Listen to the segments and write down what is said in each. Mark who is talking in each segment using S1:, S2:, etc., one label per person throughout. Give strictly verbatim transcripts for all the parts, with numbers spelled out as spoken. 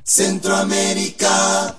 S1: Centroamérica.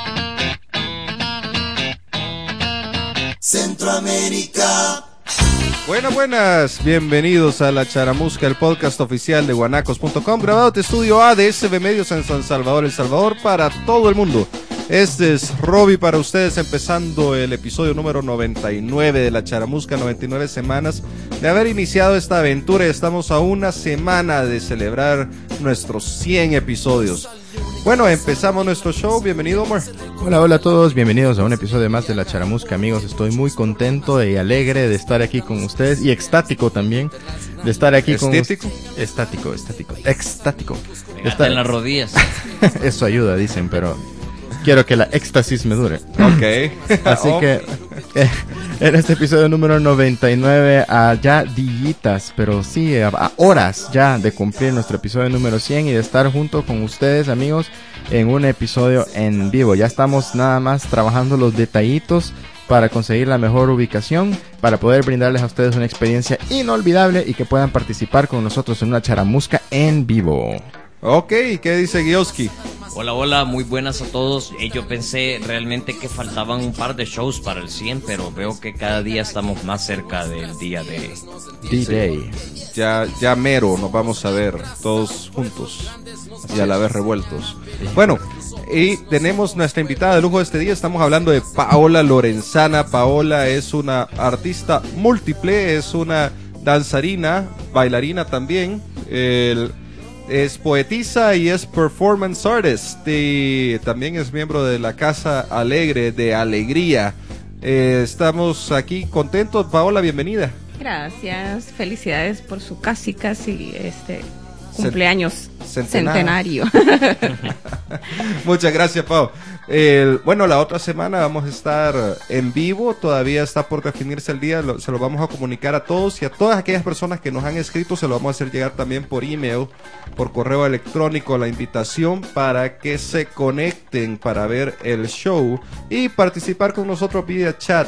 S1: Centroamérica.
S2: Buenas, buenas, bienvenidos a La Charamusca, el podcast oficial de guanacos punto com, grabado de Estudio A de S B Medios en San Salvador, El Salvador, para todo el mundo. Este es Robbie para ustedes, empezando el episodio número noventa y nueve de La Charamusca, noventa y nueve semanas de haber iniciado esta aventura. Estamos a una semana de celebrar nuestros cien episodios. Bueno, empezamos nuestro show. Bienvenido, Omar.
S3: Hola, hola a todos, bienvenidos a un episodio más de La Charamusca, amigos. Estoy muy contento y alegre de estar aquí con ustedes, y extático también de estar aquí con
S2: ¿Estético?
S3: ustedes. Estático, estático, extático.
S4: Estar en las rodillas.
S3: Eso ayuda, dicen, pero quiero que la éxtasis me dure.
S2: Ok.
S3: Así
S2: Oh.
S3: que eh, en este episodio número noventa y nueve, a ya dillitas, pero sí, a, a horas ya de cumplir nuestro episodio número cien y de estar junto con ustedes, amigos, en un episodio en vivo. Ya estamos nada más trabajando los detallitos para conseguir la mejor ubicación, para poder brindarles a ustedes una experiencia inolvidable y que puedan participar con nosotros en una charamusca en vivo.
S2: Ok, ¿qué dice Gioski?
S4: Hola, hola, muy buenas a todos. Eh, yo pensé realmente que faltaban un par de shows para el cien, pero veo que cada día estamos más cerca del día de
S3: D-Day.
S2: Ya, ya mero nos vamos a ver todos juntos y a la vez revueltos. Bueno, y tenemos nuestra invitada de lujo de este día. Estamos hablando de Paola Lorenzana. Paola es una artista múltiple, es una danzarina, bailarina también, el... es poetisa y es performance artist, y también es miembro de la Casa Alegre de Alegría. Eh, estamos aquí contentos. Paola, bienvenida.
S5: Gracias, felicidades por su casi casi este cumpleaños
S2: Centenario.
S5: centenario.
S2: Muchas gracias, Pau. Eh, bueno, la otra semana vamos a estar en vivo, todavía está por definirse el día, lo, se lo vamos a comunicar a todos y a todas aquellas personas que nos han escrito, se lo vamos a hacer llegar también por email, por correo electrónico, la invitación para que se conecten para ver el show y participar con nosotros vía chat.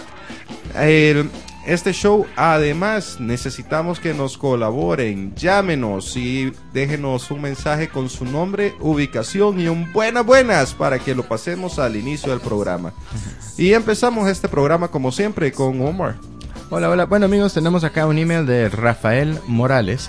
S2: El... Este show, además, necesitamos que nos colaboren. Llámenos y déjenos un mensaje con su nombre, ubicación y un buenas buenas para que lo pasemos al inicio del programa. Y empezamos este programa como siempre con Omar.
S3: Hola, hola. Bueno, amigos, tenemos acá un email de Rafael Morales.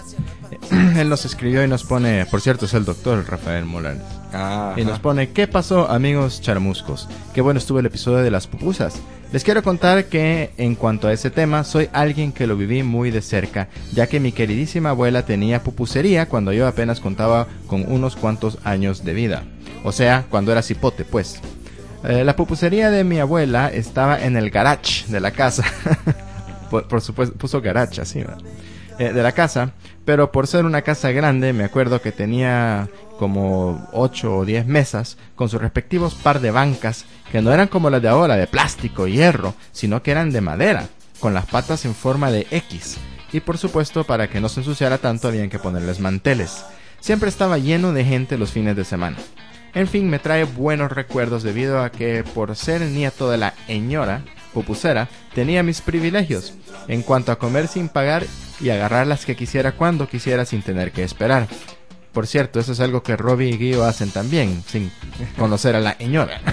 S3: Él nos escribió y nos pone, por cierto, es el doctor Rafael Morales.
S2: Ajá.
S3: Y nos pone: ¿qué pasó, amigos charamuscos? Qué bueno estuvo el episodio de las pupusas. Les quiero contar que en cuanto a ese tema, soy alguien que lo viví muy de cerca, ya que mi queridísima abuela tenía pupusería cuando yo apenas contaba con unos cuantos años de vida. O sea, cuando era cipote, pues. Eh, la pupusería de mi abuela estaba en el garage de la casa. por, por supuesto, puso garage así, ¿verdad? Eh, de la casa, pero por ser una casa grande, me acuerdo que tenía como ocho o diez mesas con sus respectivos par de bancas, que no eran como las de ahora, de plástico y hierro, sino que eran de madera, con las patas en forma de X. Y por supuesto, para que no se ensuciara tanto, habían que ponerles manteles. Siempre estaba lleno de gente los fines de semana. En fin, me trae buenos recuerdos debido a que, por ser nieto de la señora pupusera, tenía mis privilegios en cuanto a comer sin pagar y agarrar las que quisiera cuando quisiera sin tener que esperar. Por cierto, eso es algo que Robbie y Guido hacen también, sin conocer a la señora.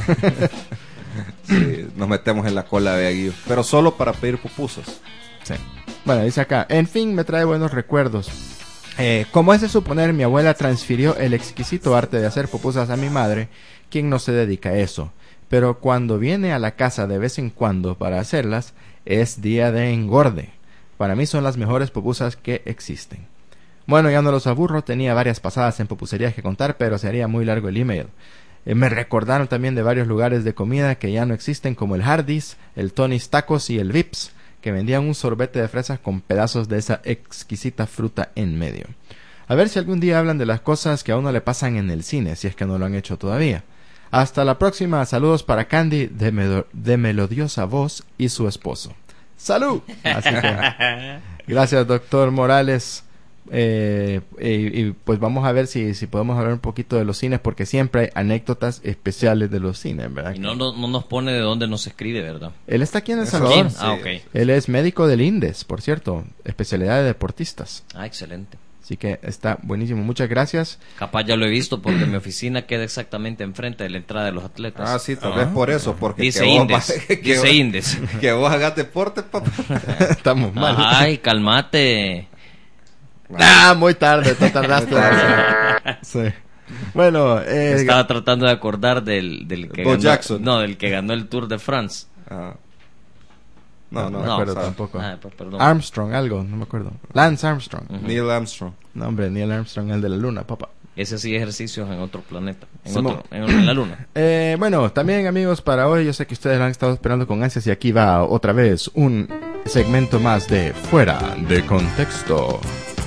S2: Sí, nos metemos en la cola de Aguillo, pero solo para pedir pupusas.
S3: Sí. Bueno, dice acá: en fin, me trae buenos recuerdos. Eh, como es de suponer, mi abuela transfirió el exquisito arte de hacer pupusas a mi madre, quien no se dedica a eso. Pero cuando viene a la casa de vez en cuando para hacerlas, es día de engorde. Para mí son las mejores pupusas que existen. Bueno, ya no los aburro, tenía varias pasadas en pupuserías que contar, pero sería muy largo el email. Eh, me recordaron también de varios lugares de comida que ya no existen, como el Hardee's, el Tony's Tacos y el Vips, que vendían un sorbete de fresas con pedazos de esa exquisita fruta en medio. A ver si algún día hablan de las cosas que a uno le pasan en el cine, si es que no lo han hecho todavía. Hasta la próxima. Saludos para Candy, de, me- de melodiosa voz, y su esposo. ¡Salud! Así que, gracias, doctor Morales. Eh, y, y pues vamos a ver si, si podemos hablar un poquito de los cines, porque siempre hay anécdotas especiales de los cines, ¿verdad?
S4: Y no, no, no nos pone de dónde nos escribe, ¿verdad?
S3: Él está aquí en El
S2: Eso
S3: Salvador.
S2: sí.
S4: Ah, ok.
S3: Él es médico del INDES, por cierto, especialidad de deportistas.
S4: Ah, excelente.
S3: Así que está buenísimo. Muchas gracias.
S4: Capaz ya lo he visto porque mi oficina queda exactamente enfrente de la entrada de los atletas.
S2: Ah, sí, tal vez por eso. Porque
S4: Dice
S2: que vos
S4: Indes.
S2: va- que
S4: Dice
S2: vos-
S4: Indes.
S2: Que vos hagas deporte, papá.
S3: Estamos mal.
S4: Ay, calmate.
S3: Ah, muy tarde, te tardaste. Sí. Bueno, eh,
S4: Estaba tratando de acordar del, del que
S2: Bo
S4: ganó,
S2: Jackson.
S4: no, del que ganó el Tour de France.
S2: Ah. No, no,
S3: no me
S4: no,
S3: acuerdo
S2: sabe.
S3: tampoco.
S4: Ah, pues, perdón.
S3: Armstrong, algo, no me acuerdo. Lance Armstrong.
S2: Neil Armstrong.
S3: No, hombre, Neil Armstrong, el de la luna, papá.
S4: Ese sí ejercicios en otro planeta, en,
S3: Simón.
S4: otro, en, en la luna.
S3: Eh, bueno, también amigos, para hoy yo sé que ustedes lo han estado esperando con ansias y aquí va otra vez un segmento más de Fuera de Contexto.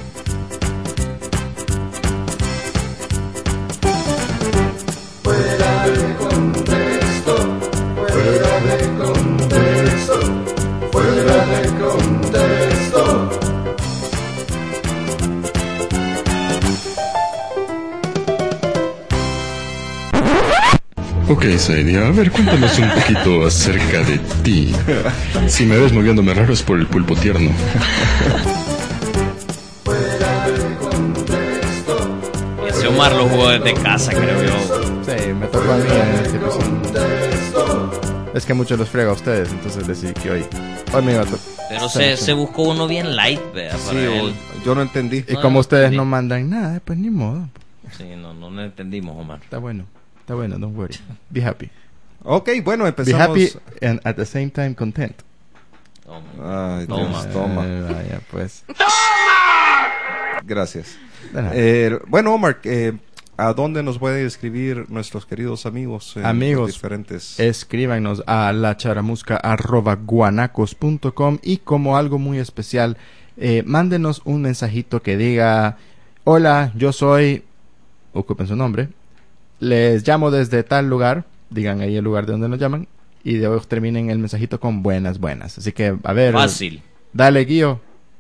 S6: Ok, Sadie, a ver, cuéntanos un poquito acerca de ti. Si me ves moviéndome raro es por el pulpo tierno.
S4: Ese Omar lo jugó desde casa, creo yo.
S3: Sí, me tocó a mí en este episodio. Es que mucho los frega a ustedes, entonces decidí que hoy, hoy me iba a tocar.
S4: Pero se, se buscó uno bien light, vea, para
S2: Sí,
S4: él.
S2: o- yo no entendí.
S3: Y como ustedes
S4: sí.
S3: no mandan nada, pues ni modo.
S4: Sí, no, no lo entendimos, Omar.
S3: Está bueno, está bueno, don't worry. Be happy.
S2: Ok, bueno,
S3: Be
S2: empezamos.
S3: happy and at the same time content.
S4: Toma.
S2: Ay,
S4: Toma.
S2: Dios, toma.
S3: Eh, vaya, pues.
S2: Gracias.
S3: De nada.
S2: Eh, bueno, Omar, eh, ¿a dónde nos pueden escribir nuestros queridos amigos? en
S3: Amigos,
S2: los diferentes.
S3: Escríbanos a lacharamusca arroba guanacos punto com y como algo muy especial, eh, mándenos un mensajito que diga: hola, yo soy, ocupen su nombre, les llamo desde tal lugar, digan ahí el lugar de donde nos llaman, y de hoy terminen el mensajito con buenas, buenas. Así que, a ver,
S4: Fácil.
S3: dale, Guío,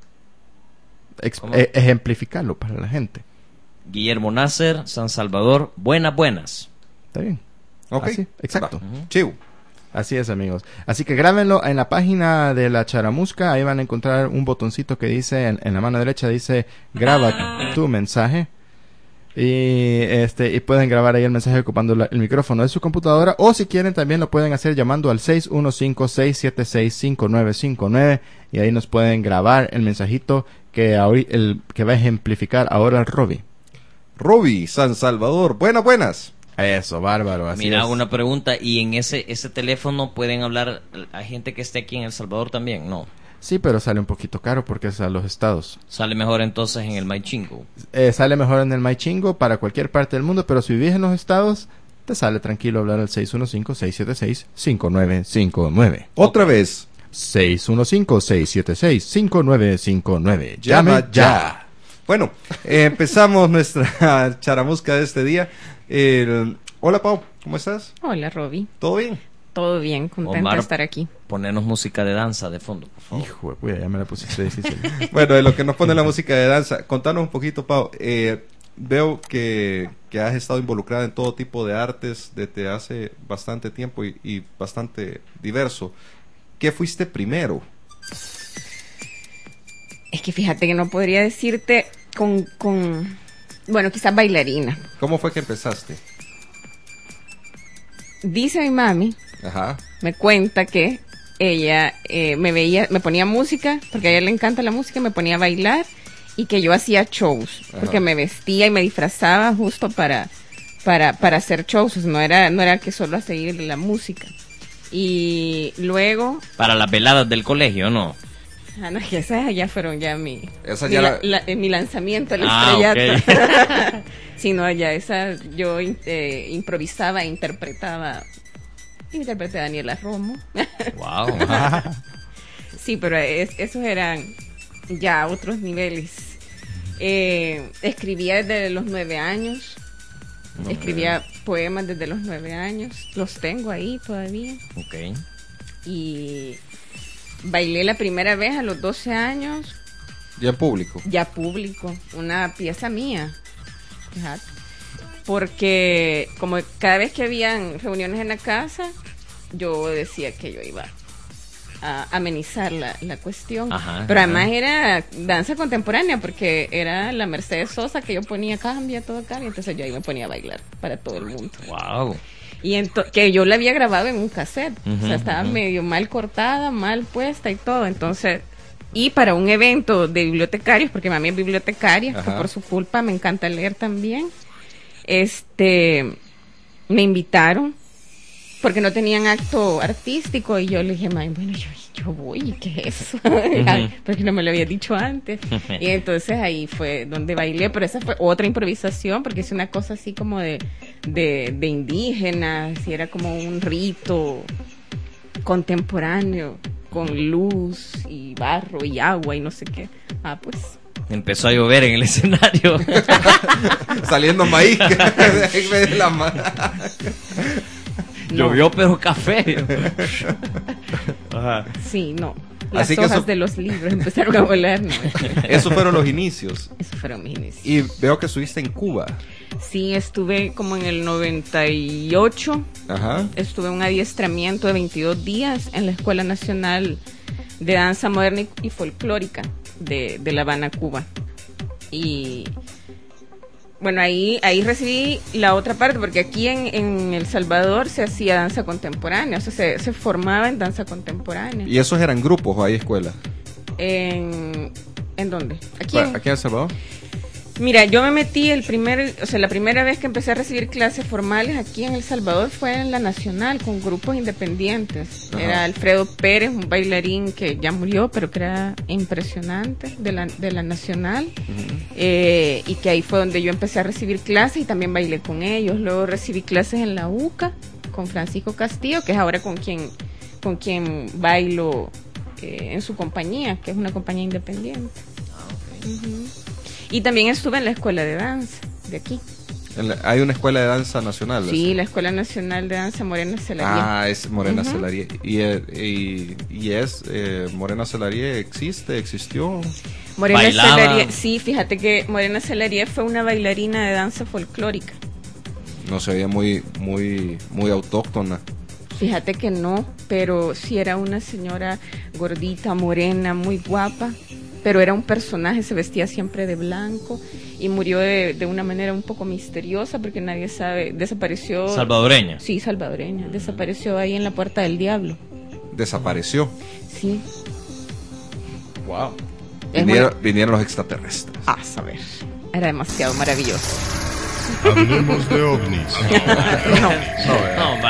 S3: Ex-
S4: ¿Cómo?
S3: e- ejemplificarlo para la gente.
S4: Guillermo Nasser, San Salvador, buenas, buenas.
S3: ¿Está bien?
S2: Ok.
S3: Así, exacto.
S2: Va. Chivo.
S3: Así es, amigos. Así que grábenlo en la página de la Charamusca. Ahí van a encontrar un botoncito que dice, en, en la mano derecha dice, graba tu mensaje. Y este y pueden grabar ahí el mensaje ocupando la- el micrófono de su computadora. O si quieren también lo pueden hacer llamando al seis uno cinco, seis siete seis, cinco nueve cinco nueve. Y ahí nos pueden grabar el mensajito que, ahori- el, que va a ejemplificar ahora el Robbie.
S2: Roby, San Salvador. Buenas, buenas.
S3: Eso, bárbaro. Así
S4: Mira,
S3: es.
S4: una pregunta. ¿Y en ese ese teléfono pueden hablar a gente que esté aquí en El Salvador también? No.
S3: Sí, pero sale un poquito caro porque es a los estados.
S4: Sale mejor entonces en el MyChingo.
S3: Eh, sale mejor en el MyChingo para cualquier parte del mundo, pero si vives en los estados, te sale tranquilo hablar al seis uno cinco, seis siete seis, cinco nueve cinco nueve.
S2: Otra vez.
S3: seis uno cinco, seis siete seis, cinco nueve cinco nueve.
S2: Llama
S3: Llame ya.
S2: Bueno, eh, empezamos nuestra charamusca de este día. El- Hola, Pau. ¿Cómo estás?
S5: Hola, Roby.
S2: ¿Todo bien?
S5: Todo bien, contenta
S4: Omar.
S5: de estar aquí.
S4: Ponernos música de danza de fondo, por favor.
S3: Hijo de puya, ya me la pusiste difícil.
S2: Bueno, de lo que nos pone la música de danza, contanos un poquito, Pau. Eh, veo que, que has estado involucrada en todo tipo de artes desde hace bastante tiempo y, y bastante diverso. ¿Qué fuiste primero?
S5: Es que fíjate que no podría decirte con, con bueno, quizás bailarina.
S2: ¿Cómo fue que empezaste?
S5: Dice mi mami,
S2: Ajá.
S5: me cuenta que ella eh, me veía, me ponía música, porque a ella le encanta la música, me ponía a bailar y que yo hacía shows,
S2: Ajá.
S5: porque me vestía y me disfrazaba justo para, para, para hacer shows, o sea, no era, no era que solo a seguir la música. Y luego,
S4: Para las veladas del colegio, ¿no?
S5: ah, no, que esas ya fueron ya mi,
S2: Esa
S5: mi,
S2: ya
S5: la-
S2: la-
S5: la- eh, mi lanzamiento al
S4: Ah,
S5: estrellato. Sí, no, ya esa yo eh, improvisaba, interpretaba, interpreté a Daniela Romo.
S4: Wow.
S5: Sí, pero es- esos eran ya otros niveles. Eh, escribía desde los nueve años. Escribía poemas desde los nueve años. Los tengo ahí todavía.
S4: Ok.
S5: Y bailé la primera vez a los doce años,
S2: Ya en público.
S5: ya público, una pieza mía. Fíjate. Porque como cada vez que habían reuniones en la casa, yo decía que yo iba a amenizar la, la cuestión.
S4: Ajá,
S5: pero
S4: ajá.
S5: además era danza contemporánea porque era la Mercedes Sosa que yo ponía cambia, todo cambia, entonces yo ahí me ponía a bailar para todo el mundo.
S4: Wow.
S5: Y ento- que yo la había grabado en un cassette,
S4: Ujú,
S5: o sea, estaba
S4: ujú.
S5: medio mal cortada, mal puesta y todo, entonces, y para un evento de bibliotecarios, porque mami es bibliotecaria, que
S2: Ajá.
S5: por su culpa me encanta leer también, este, me invitaron, porque no tenían acto artístico, y yo le dije, mami, bueno, yo, yo voy, ¿qué es eso? Ay, porque no me lo había dicho antes. Y entonces ahí fue donde bailé, pero esa fue otra improvisación, porque es una cosa así como de, de, de indígenas, y era como un rito contemporáneo, con luz y barro y agua y no sé qué. Ah, pues...
S4: Empezó a llover en el escenario.
S2: Saliendo maíz en vez de la ma-
S5: No.
S4: Llovió, pero café. Ajá.
S5: Sí, no. Las
S2: Así que
S5: hojas
S2: eso-
S5: de los libros empezaron a volar, no.
S2: Esos fueron los inicios.
S5: Esos fueron mis inicios.
S2: Y veo que estuviste en Cuba.
S5: Sí, estuve como en el noventa y ocho.
S2: Ajá.
S5: Estuve en un adiestramiento de veintidós días en la Escuela Nacional de Danza Moderna y Folclórica de, de La Habana, Cuba. Y bueno, ahí ahí recibí la otra parte, porque aquí en, en El Salvador se hacía danza contemporánea, o sea, se, se formaba en danza contemporánea.
S2: ¿Y esos eran grupos o hay escuelas?
S5: ¿En, ¿en dónde? Aquí en,
S2: ¿Aquí en El Salvador?
S5: Mira, yo me metí el primer, o sea, la primera vez que empecé a recibir clases formales aquí en El Salvador fue en la Nacional, con grupos independientes.
S2: Ajá.
S5: Era Alfredo Pérez, un bailarín que ya murió, pero que era impresionante, de la, de la Nacional. Eh, y que ahí fue donde yo empecé a recibir clases y también bailé con ellos. Luego recibí clases en la U C A con Francisco Castillo, que es ahora con quien, con quien bailo eh, en su compañía, que es una compañía independiente. Ujú. Y también estuve en la escuela de danza de aquí.
S2: En la- hay una escuela de danza nacional.
S5: Sí,
S2: ¿sí?
S5: la Escuela Nacional de Danza Morena Celaría.
S2: Ah, es Morena
S5: Ujú.
S2: Celaría. Y, eh, y, y es, eh, Morena Celaría existe, existió.
S5: Morena
S4: bailaba.
S5: Celaría, sí, fíjate que Morena Celaría fue una bailarina de danza folclórica.
S2: No se veía muy, muy, muy autóctona.
S5: Fíjate que no, pero sí era una señora gordita, morena, muy guapa, pero era un personaje, se vestía siempre de blanco y murió de, de una manera un poco misteriosa porque nadie sabe, desapareció.
S4: Salvadoreña.
S5: Sí, salvadoreña, desapareció ahí en la Puerta del Diablo.
S2: Desapareció.
S5: Sí.
S2: Wow.
S5: Es
S2: Vinieron, vinieron los extraterrestres.
S5: A saber, era demasiado maravilloso.
S6: Hablemos de ovnis.
S5: No,
S4: No,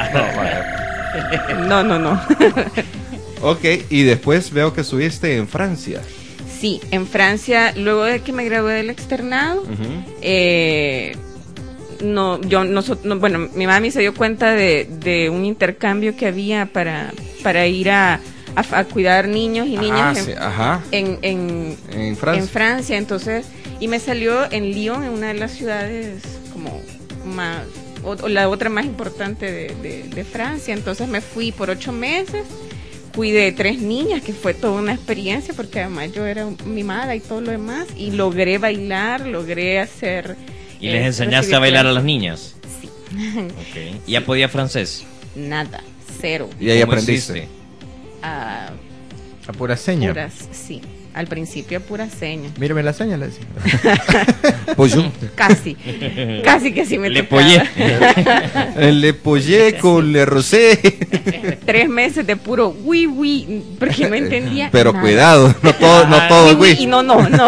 S4: va.
S5: no, no, no.
S2: Ok, y después veo que estuviste en Francia.
S5: Sí, en Francia, luego de que me gradué del externado,
S2: Ujú.
S5: eh, no, yo no, so- no, bueno, mi mami se dio cuenta de, de un intercambio que había para, para ir a, a, a cuidar niños y
S2: Ah,
S5: niñas en,
S2: sí, ajá.
S5: en, en,
S2: En Francia.
S5: en Francia, entonces, y me salió en Lyon, en una de las ciudades como más, o, o la otra más importante de, de, de Francia, entonces me fui por ocho meses. Cuidé tres niñas, que fue toda una experiencia, porque además yo era mimada y todo lo demás, y logré bailar, logré hacer...
S4: ¿Y
S5: eh,
S4: les enseñaste
S5: recibir
S4: a bailar a
S5: clases.
S4: las niñas?
S5: Sí.
S4: Ok. ¿Y ya podía francés?
S5: Nada, cero.
S2: Y ahí
S4: ¿Cómo
S2: aprendiste.
S4: hiciste?
S5: Ah,
S3: A pura seña.
S5: puras, sí. Al principio pura seña.
S3: Mírame la seña, le decía.
S2: Pues yo.
S5: Casi. Casi que sí me
S4: Le
S5: tocaba.
S4: pollé.
S2: Le pollé con le rosé.
S5: Tres meses de puro oui, oui, porque no entendía
S2: Pero
S5: nada.
S2: cuidado, no todo, no todo es
S5: Oui, oui, y
S2: güey.
S5: no, no, no.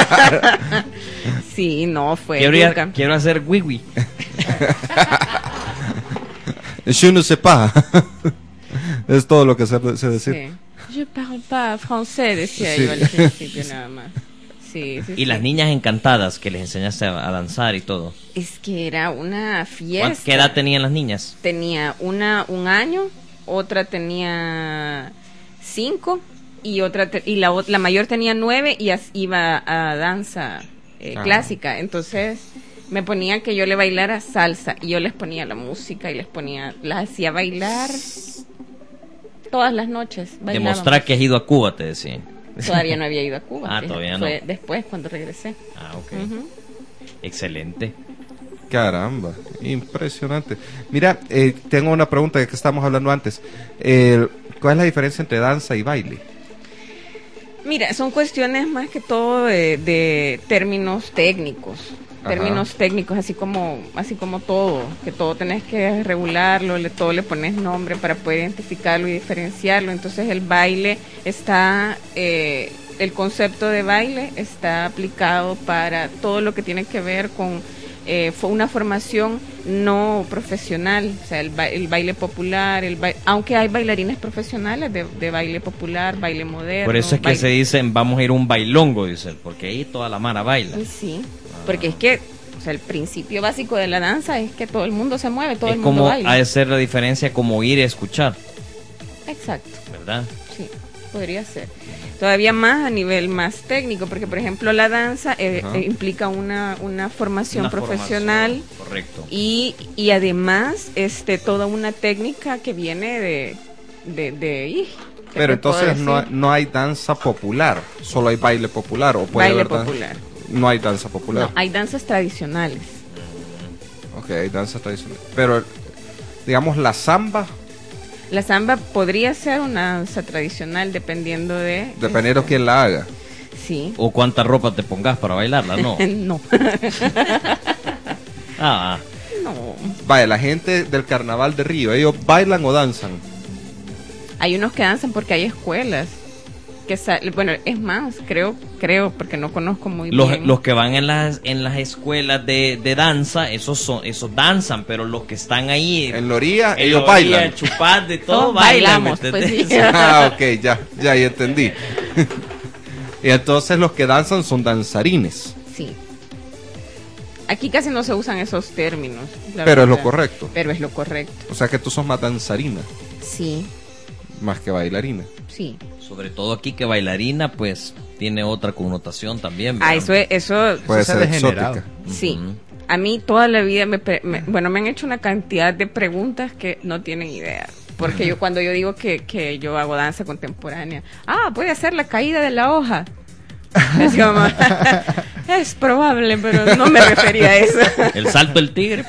S5: Sí, no, fue
S4: Quiero, ir a-
S5: dura.
S4: quiero hacer wiwi.
S2: Je ne sais pas. Es todo lo que sé, sé decir.
S5: Sí. Je parle pas français, decía
S2: Sí.
S5: yo al principio nada más. Sí, sí,
S4: Y
S5: sí.
S4: las niñas encantadas que les enseñaste a, a danzar y todo.
S5: Es que era una
S4: ¿Cuán-
S5: fiesta.
S4: ¿Qué edad tenían las niñas?
S5: Tenía una un año, otra tenía cinco y otra te- y la ot- la mayor tenía nueve y as- iba a danza eh,
S2: Ah.
S5: clásica. Entonces me ponían que yo le bailara salsa y yo les ponía la música y les ponía, las hacía bailar todas las noches. bailábamos.
S4: Demostrar que has ido a Cuba, te decían.
S5: Todavía no había ido a Cuba.
S4: Ah,
S5: fíjate,
S4: todavía no.
S5: Fue después cuando regresé.
S4: Ah, ok.
S5: Ujú.
S4: Excelente.
S2: Caramba, impresionante. Mira, eh, tengo una pregunta de que estamos hablando antes. Eh, ¿Cuál es la diferencia entre danza y baile?
S5: Mira, son cuestiones más que todo de, de términos técnicos.
S2: Ajá.
S5: Términos técnicos, así como así como todo, que todo tenés que regularlo, le, todo le pones nombre para poder identificarlo y diferenciarlo. Entonces el baile está, eh, el concepto de baile está aplicado para todo lo que tiene que ver con eh, fue una formación no profesional, o sea, el, ba el baile popular, el ba aunque hay bailarines profesionales de, de baile popular, baile moderno.
S4: Por eso es que
S5: baile...
S4: se dicen, vamos a ir a un bailongo, dice, porque ahí toda la mara baila.
S5: Sí, porque es que, o sea, el principio básico de la danza es que todo el mundo se mueve, todo
S4: es
S5: el mundo
S4: como,
S5: baila.
S4: ha de ser la diferencia como ir a escuchar,
S5: Exacto,
S4: ¿verdad?
S5: sí, podría ser. Todavía más a nivel más técnico, porque por ejemplo la danza eh, eh, implica una, una formación
S4: Una
S5: profesional,
S4: formación, correcto.
S5: y, y además este toda una técnica que viene de... de, de y, ¿qué
S2: Pero
S5: te puedo
S2: entonces no,
S5: decir?
S2: no hay danza popular, solo hay baile popular. ¿O puede
S5: Baile
S2: haber dan-
S5: popular.
S2: No hay danza popular.
S5: No, hay danzas tradicionales.
S2: Ok, hay danza tradicional. Pero, digamos, la samba,
S5: La samba podría ser una danza tradicional dependiendo de...
S2: dependiendo
S5: este,
S2: quién la haga.
S5: Sí.
S4: O cuánta ropa te pongas para bailarla, ¿no?
S5: No.
S4: Ah,
S5: No.
S2: Vaya, la gente del carnaval de Río, ¿ellos bailan o danzan?
S5: Hay unos que danzan porque hay escuelas. Que sa- bueno, es más, creo, creo, porque no conozco muy
S4: los,
S5: bien.
S4: los que van en las en las escuelas de, de danza, esos son esos danzan, pero los que están ahí
S2: En la orilla,
S4: en
S2: ellos
S4: la orilla,
S2: bailan.
S4: chupar de todo,
S5: Todos
S4: bailan, ¿me
S5: bailamos, pues,
S4: entendés?
S5: sí.
S2: Ah, ok, ya, ya, ya entendí. Y entonces los que danzan son danzarines.
S5: Sí. Aquí casi no se usan esos términos. la
S2: Pero es lo
S5: verdad.
S2: correcto.
S5: Pero es lo correcto.
S2: O sea que tú sos más danzarina,
S5: Sí,
S2: más que bailarina.
S5: sí.
S4: Sobre todo aquí que bailarina, pues tiene otra connotación también.
S5: Ah,
S4: ¿verdad?
S5: eso es, eso,
S2: Puede
S3: sea
S2: ser
S3: degenerado.
S2: exótica.
S5: sí.
S4: Ujú.
S5: A mí toda la vida, me, pre- me- bueno, me han hecho una cantidad de preguntas que no tienen idea. Porque yo cuando yo digo que, que yo hago danza contemporánea, ah, puede hacer la caída de la hoja. Es como, es probable, pero no me refería a eso.
S4: El salto del tigre.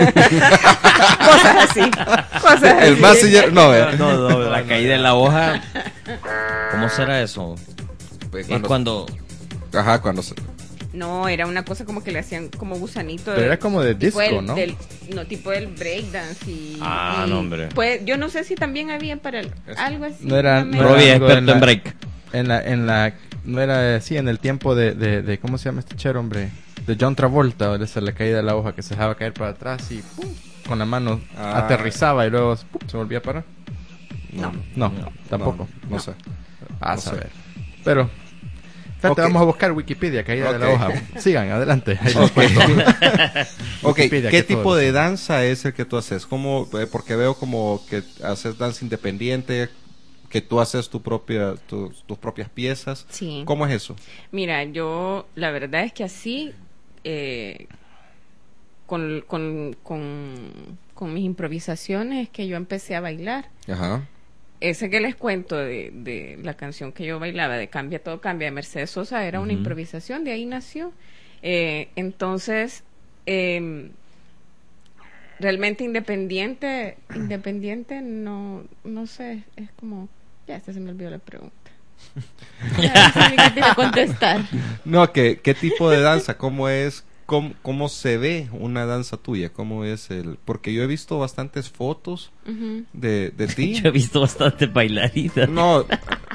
S5: Cosas así. Cosas
S2: El
S5: así.
S2: Mazinger, no, eh.
S4: No, no, la caída de la hoja. ¿Cómo será eso?
S2: Pues
S4: Es cuando
S2: Ajá, cuando se...
S5: No, era una cosa como que le hacían como gusanito.
S3: Pero era como de
S5: tipo
S3: disco,
S5: del-
S3: ¿no?
S5: del- no, tipo del breakdance y...
S4: Ah,
S5: y,
S4: no, hombre.
S5: Pues, yo no sé si también había para el- algo así.
S3: No era,
S5: me-
S3: no era
S4: Robbie es
S3: algo
S4: experto en
S3: la-
S4: break.
S3: En la, en la, no era así en el tiempo de, de, de ¿cómo se llama este chero, hombre? De John Travolta, donde se le caía de la hoja que se dejaba caer para atrás y ¡pum! Con la mano
S2: Ah.
S3: aterrizaba y luego ¡pum! Se volvía a parar.
S2: No,
S3: No, tampoco.
S2: No, no sé.
S3: A
S2: no sé.
S3: saber. Pero, fíjate,
S2: Ok.
S3: vamos a buscar Wikipedia, caída de la
S2: Ok.
S3: hoja. Sigan, adelante. Ahí les
S2: Ok.
S3: cuento.
S2: Ok,
S3: Wikipedia,
S2: ¿qué
S3: que todo
S2: tipo
S3: lo
S2: de
S3: sabe.
S2: danza es el que tú haces? ¿Cómo, eh, porque veo como que haces danza independiente, que tú haces tu propia, tu- tus propias piezas.
S5: Sí.
S2: ¿Cómo es eso?
S5: Mira, yo la verdad es que así, eh, con, con, con, con mis improvisaciones, es que yo empecé a bailar.
S2: Ajá.
S5: Ese que les cuento de, de la canción que yo bailaba, de Cambia Todo Cambia, de Mercedes Sosa, era una
S4: Ujú.
S5: improvisación, de ahí nació. Eh, entonces, eh, realmente independiente, independiente, no, no sé, es como, ya, hasta se me olvidó la pregunta. Ya, no sé ni qué te iba a contestar.
S2: No, ¿qué, qué tipo de danza? ¿Cómo es? Cómo, ¿Cómo se ve una danza tuya? ¿Cómo es el...? Porque yo he visto bastantes fotos
S5: Ujú.
S2: de, de ti.
S4: Yo he visto bastante bailarinas.
S2: No.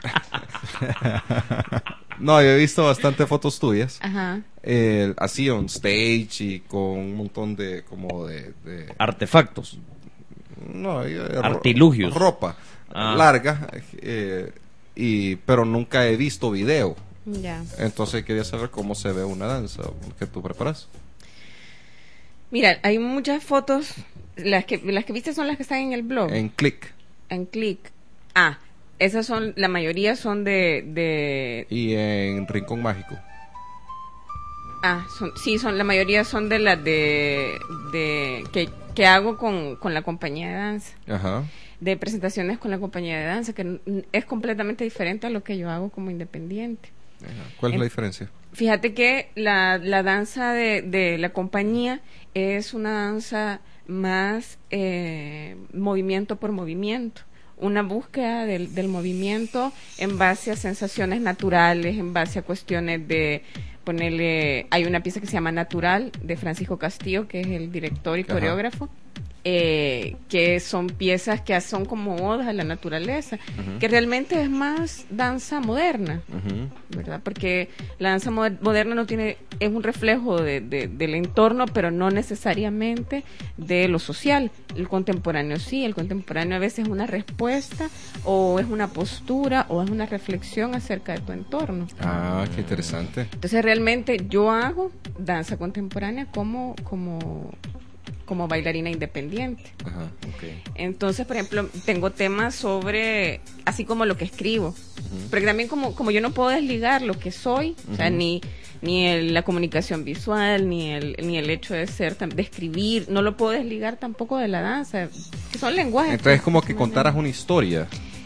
S2: No, yo he visto bastantes fotos tuyas.
S5: Ajá.
S2: eh, así on stage y con un montón de como de, de-
S4: Artefactos.
S2: no, eh, ro-
S4: Artilugios.
S2: ropa
S4: Ah.
S2: larga, eh, y pero nunca he visto video.
S5: Ya.
S2: Entonces quería saber cómo se ve una danza que tú preparas.
S5: Mira, hay muchas fotos, las que las que viste son las que están en el blog.
S2: En click
S5: En Click. Ah, esas son, la mayoría son de, de
S2: y en Rincón Mágico.
S5: ah, son, sí, son, la mayoría son de las de, de que, que hago con, con la compañía de danza,
S2: Ajá.
S5: de presentaciones con la compañía de danza, que n- es completamente diferente a lo que yo hago como independiente.
S2: Ajá. ¿Cuál es
S5: En-
S2: la diferencia?
S5: Fíjate que la, la danza de, de la compañía es una danza más eh, movimiento por movimiento, una búsqueda del, del movimiento en base a sensaciones naturales, en base a cuestiones de ponerle, hay una pieza que se llama Natural de Francisco Castillo, que es el director y
S2: Ajá.
S5: coreógrafo, eh, que son piezas que son como odas a la naturaleza,
S2: Ujú.
S5: que realmente es más danza moderna,
S2: Ujú.
S5: ¿verdad? Porque la danza moder- moderna no tiene, es un reflejo de, de- del entorno, pero no necesariamente de lo social. El contemporáneo sí, el contemporáneo a veces es una respuesta, o es una postura, o es una reflexión acerca de tu entorno.
S2: Ah, qué interesante.
S5: Entonces realmente yo hago danza contemporánea como, como, como bailarina independiente.
S2: Ajá, ok.
S5: Entonces, por ejemplo, tengo temas sobre, así como lo que escribo, porque también como, como yo no puedo desligar lo que soy, o sea,
S2: Ujú.
S5: ni, ni el- la comunicación visual, ni el, ni el hecho de ser, tam- de escribir, no lo puedo desligar tampoco de la danza, que son lenguajes.
S2: Entonces, como que
S5: pues,
S2: contaras una historia.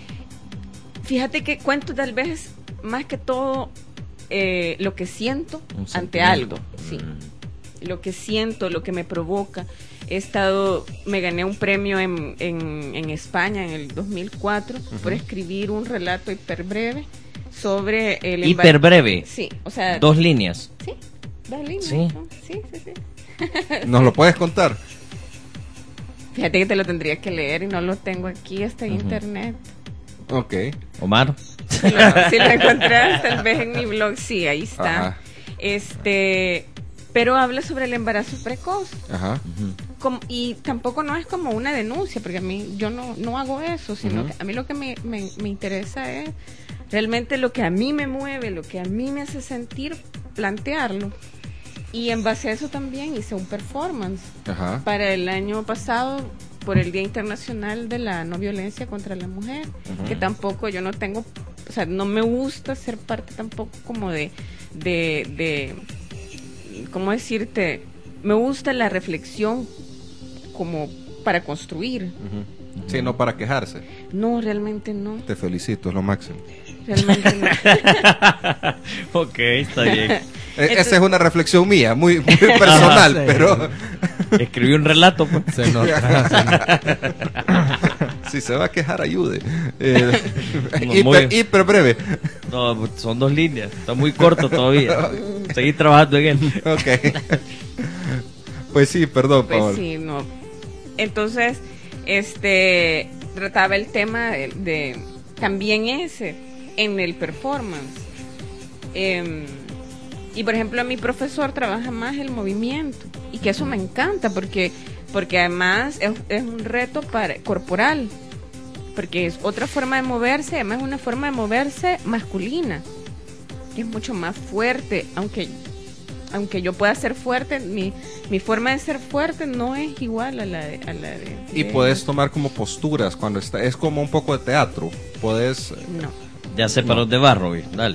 S5: Fíjate que cuento tal vez más que todo eh, lo que siento
S4: Un
S5: ante
S4: sentimiento.
S5: algo, sí. Lo que siento, lo que me provoca. He estado, me gané un premio en, en, en España en el dos mil cuatro por escribir un relato hiperbreve sobre el embar-
S4: Hiperbreve.
S5: Sí, o sea,
S4: Dos líneas.
S5: sí, dos líneas.
S4: Sí.
S5: ¿no? Sí, sí, sí.
S2: ¿Nos lo puedes contar?
S5: Fíjate que te lo tendría que leer y no lo tengo aquí, está en
S4: Ujú.
S5: internet.
S2: Ok.
S4: Omar.
S5: Si lo, si lo encontrás tal vez en mi blog, sí, ahí está.
S2: Ajá.
S5: Este, pero habla sobre el embarazo precoz.
S2: Ajá.
S5: Como- y tampoco no es como una denuncia, porque a mí yo no, no hago eso, sino
S2: Ujú.
S5: que a mí lo que me, me, me interesa es realmente lo que a mí me mueve, lo que a mí me hace sentir, plantearlo. Y en base a eso también hice un performance
S2: Ajá.
S5: para el año pasado por el Día Internacional de la No Violencia contra la Mujer,
S2: Ujú.
S5: que tampoco yo no tengo, o sea, no me gusta ser parte tampoco como de, de, de, ¿cómo decirte? Me gusta la reflexión como para construir.
S2: Ujú. Sí, no para quejarse.
S5: No, realmente no,
S2: Te felicito, es lo máximo.
S5: realmente no.
S4: Ok, está bien.
S2: E- Esa es una reflexión mía, muy, muy personal,
S3: sí.
S2: pero
S4: Escribí un relato, pues.
S3: Se nota, se nota.
S2: si se va a quejar, ayude. Eh,
S4: No,
S2: hiper,
S4: muy-
S2: hiper breve.
S4: No, son dos líneas. Está muy corto todavía. Seguí trabajando en él.
S2: Ok. Pues sí, perdón,
S5: Pues
S2: Paola.
S5: sí, no. Entonces, este, trataba el tema de, de- también ese, en el performance. Em, y por ejemplo, mi profesor trabaja más el movimiento, y que eso me encanta, porque, porque además es, es un reto para, corporal, porque es otra forma de moverse, además es una forma de moverse masculina, que es mucho más fuerte, aunque aunque yo pueda ser fuerte, mi, mi forma de ser fuerte no es igual a la de... A la de
S2: Y
S5: de-
S2: puedes tomar como posturas cuando está. Es como un poco de teatro. Puedes.
S5: No,
S4: Ya sé para dónde va, Roby. Dale.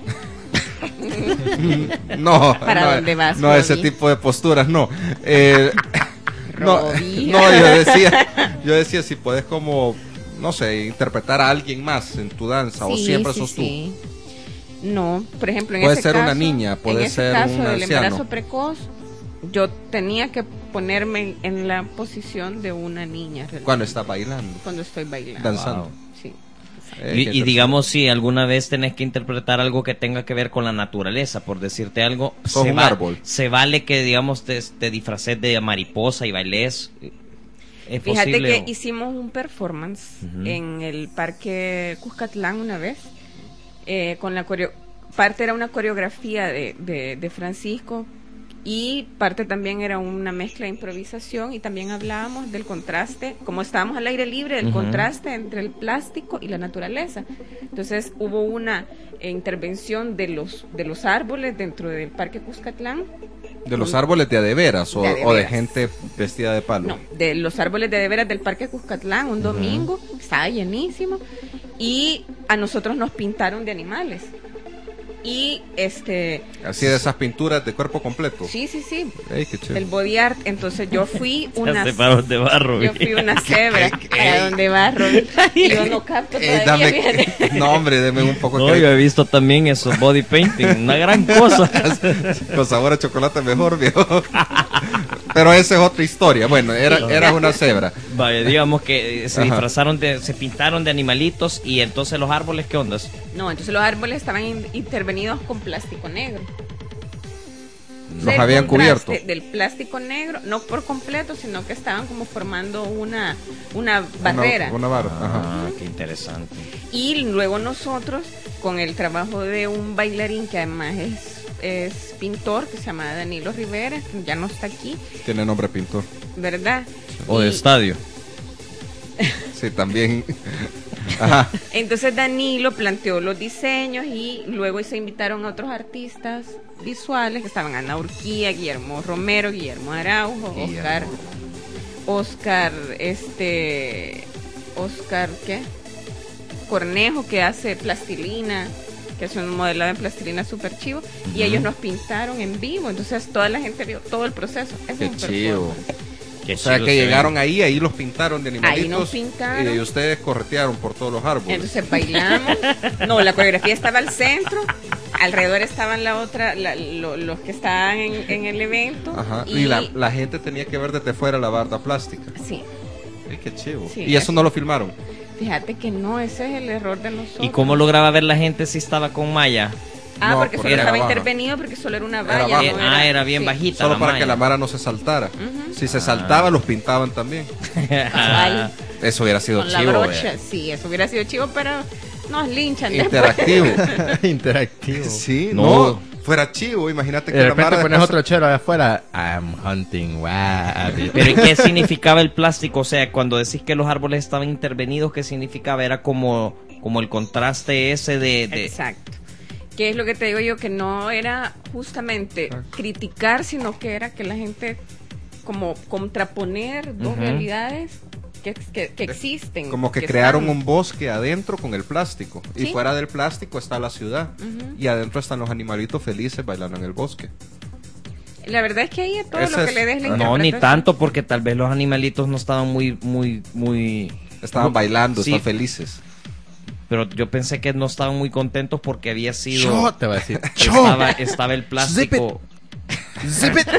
S2: No,
S5: ¿Para
S2: no,
S5: dónde vas,
S2: no ese
S5: Robbie?
S2: tipo de posturas, no. Eh, no,
S5: Robbie.
S2: no, yo decía, yo decía si puedes como, no sé, interpretar a alguien más en tu danza o
S5: Sí,
S2: siempre
S5: sí,
S2: sos tú.
S5: sí. No, por ejemplo, en
S2: Puede
S5: ese
S2: ser
S5: caso,
S2: una niña, puede
S5: en ese
S2: ser
S5: caso
S2: un
S5: del
S2: anciano.
S5: embarazo precoz, yo tenía que ponerme en la posición de una niña realmente,
S2: Cuando estás bailando,
S5: cuando estoy bailando.
S2: danzando.
S4: Wow.
S5: Sí.
S2: Eh, qué
S4: Y, y
S2: interesante.
S4: digamos, si alguna vez tenés que interpretar algo que tenga que ver con la naturaleza, por decirte algo,
S2: Sos
S4: se,
S2: un árbol.
S4: se vale que, digamos, te, te disfraces de mariposa y bailes. ¿Es
S5: Fíjate
S4: posible
S5: que
S4: o-
S5: hicimos un performance
S4: Ujú.
S5: en el parque Cuscatlán una vez, eh, con la coreo parte era una coreografía de, de, de Francisco y parte también era una mezcla de improvisación, y también hablábamos del contraste, como estábamos al aire libre, del
S4: Ujú.
S5: contraste entre el plástico y la naturaleza. Entonces hubo una eh, intervención de los de los árboles dentro del parque Cuscatlán.
S2: De los árboles de adeveras o
S5: De
S2: o de,
S5: adeveras.
S2: gente vestida de palo.
S5: No, de los árboles de de veras del Parque Cuscatlán, un domingo, estaba llenísimo, y a nosotros nos pintaron de animales. Y este...
S2: Así de esas pinturas de cuerpo completo.
S5: Sí, sí, sí.
S2: Ey, qué chévere.
S5: El body art. Entonces yo fui una...
S4: Se para donde va, Roby.
S5: Yo fui una cebra. ¿Para dónde va, Roby? Yo no capto
S2: Eh,
S5: todavía.
S2: dame-
S5: fíjate.
S2: no, hombre, deme un poco
S4: No,
S2: que-
S4: yo he visto también esos body painting, una gran cosa.
S2: con sabor a chocolate mejor, viejo. Pero esa es otra historia. Bueno, era, era una cebra.
S4: Vaya, digamos que eh, se
S2: Ajá.
S4: disfrazaron de, se pintaron de animalitos y entonces los árboles, ¿qué ondas?
S5: No, entonces los árboles estaban in- intervenidos con plástico negro.
S2: Los
S5: Del
S2: habían
S5: contraste
S2: cubierto.
S5: Del plástico negro, no por completo, sino que estaban como formando una, una barrera.
S2: Una, una barra. Ajá.
S4: Ah, qué interesante.
S5: Y luego nosotros, con el trabajo de un bailarín que además es, es pintor, que se llama Danilo Rivera, que ya no está aquí,
S2: Tiene nombre pintor.
S5: ¿verdad?
S4: O de
S5: Y
S4: estadio.
S2: Sí, también. Ajá.
S5: entonces Danilo planteó los diseños y luego se invitaron a otros artistas visuales que estaban Ana Urquía, Guillermo Romero, Guillermo Araujo,
S2: Guillermo.
S5: Oscar, Oscar, este, Oscar, ¿qué? Cornejo, que hace plastilina, que hace un modelado en plastilina súper chivo, y ellos nos pintaron en vivo, entonces toda la gente vio todo el proceso. Ese
S2: Qué
S5: es un
S2: chivo.
S5: performance.
S4: Qué
S2: O sea
S4: chido
S2: que
S4: se
S2: llegaron
S4: ve.
S2: ahí, ahí los pintaron de animalitos.
S5: Ahí nos pintaron.
S2: Y ustedes corretearon por todos los árboles.
S5: Entonces bailamos. No, la coreografía estaba al centro. Alrededor estaban la otra, la- lo- los que estaban en, en el evento.
S2: Ajá. Y,
S5: Y,
S2: la, la gente tenía que ver desde fuera la barda plástica.
S5: sí,
S2: Ay, qué chivo.
S5: Sí,
S2: y eso
S5: así.
S2: no lo filmaron.
S5: fíjate que no, ese es el error de nosotros.
S4: ¿Y cómo lograba ver la gente si estaba con malla?
S5: Ah,
S2: No,
S5: porque
S2: porque
S5: solo
S2: era
S5: estaba
S2: baja.
S5: intervenido porque solo era una
S2: Era
S5: valla.
S2: baja.
S5: no
S4: Ah, era bien
S5: sí.
S4: bajita.
S2: Solo
S4: la
S2: para
S4: malla.
S2: que la mara no se saltara.
S5: Ujú.
S2: Si se saltaba, los pintaban también.
S5: Cabal,
S2: Eso hubiera sido
S5: con la
S2: chivo.
S5: brocha,
S2: vea.
S5: sí, eso hubiera sido chivo, pero nos linchan después.
S2: Interactivo.
S3: Interactivo.
S2: Sí,
S4: No.
S2: no. Fuera chivo, imagínate que
S3: De
S2: la
S3: repente
S2: mara
S3: pones
S2: después-
S3: otro chero de afuera. I'm hunting rabbit.
S4: Pero ¿y qué significaba el plástico? O sea, cuando decís que los árboles estaban intervenidos, ¿qué significaba? Era como, como el contraste ese de... de...
S5: Exacto. Que es lo que te digo yo, que no era justamente criticar, sino que era que la gente como contraponer dos
S4: Ujú.
S5: realidades que, que, que existen.
S2: Como que, crearon
S5: están.
S2: un bosque adentro con el plástico. Y
S5: Sí.
S2: fuera del plástico está la ciudad.
S5: Ujú.
S2: Y adentro están los animalitos felices bailando en el bosque.
S5: La verdad es que ahí es todo
S2: Ese
S5: lo que
S2: es-
S5: le des la
S4: No, ni
S5: interpretación.
S4: tanto, porque tal vez los animalitos no estaban muy, muy, muy...
S2: Estaban bailando,
S4: Sí.
S2: están felices.
S4: Pero yo pensé que no estaban muy contentos porque había sido...
S3: Cho, te va a decir.
S4: Estaba, estaba el plástico...
S3: Zip it.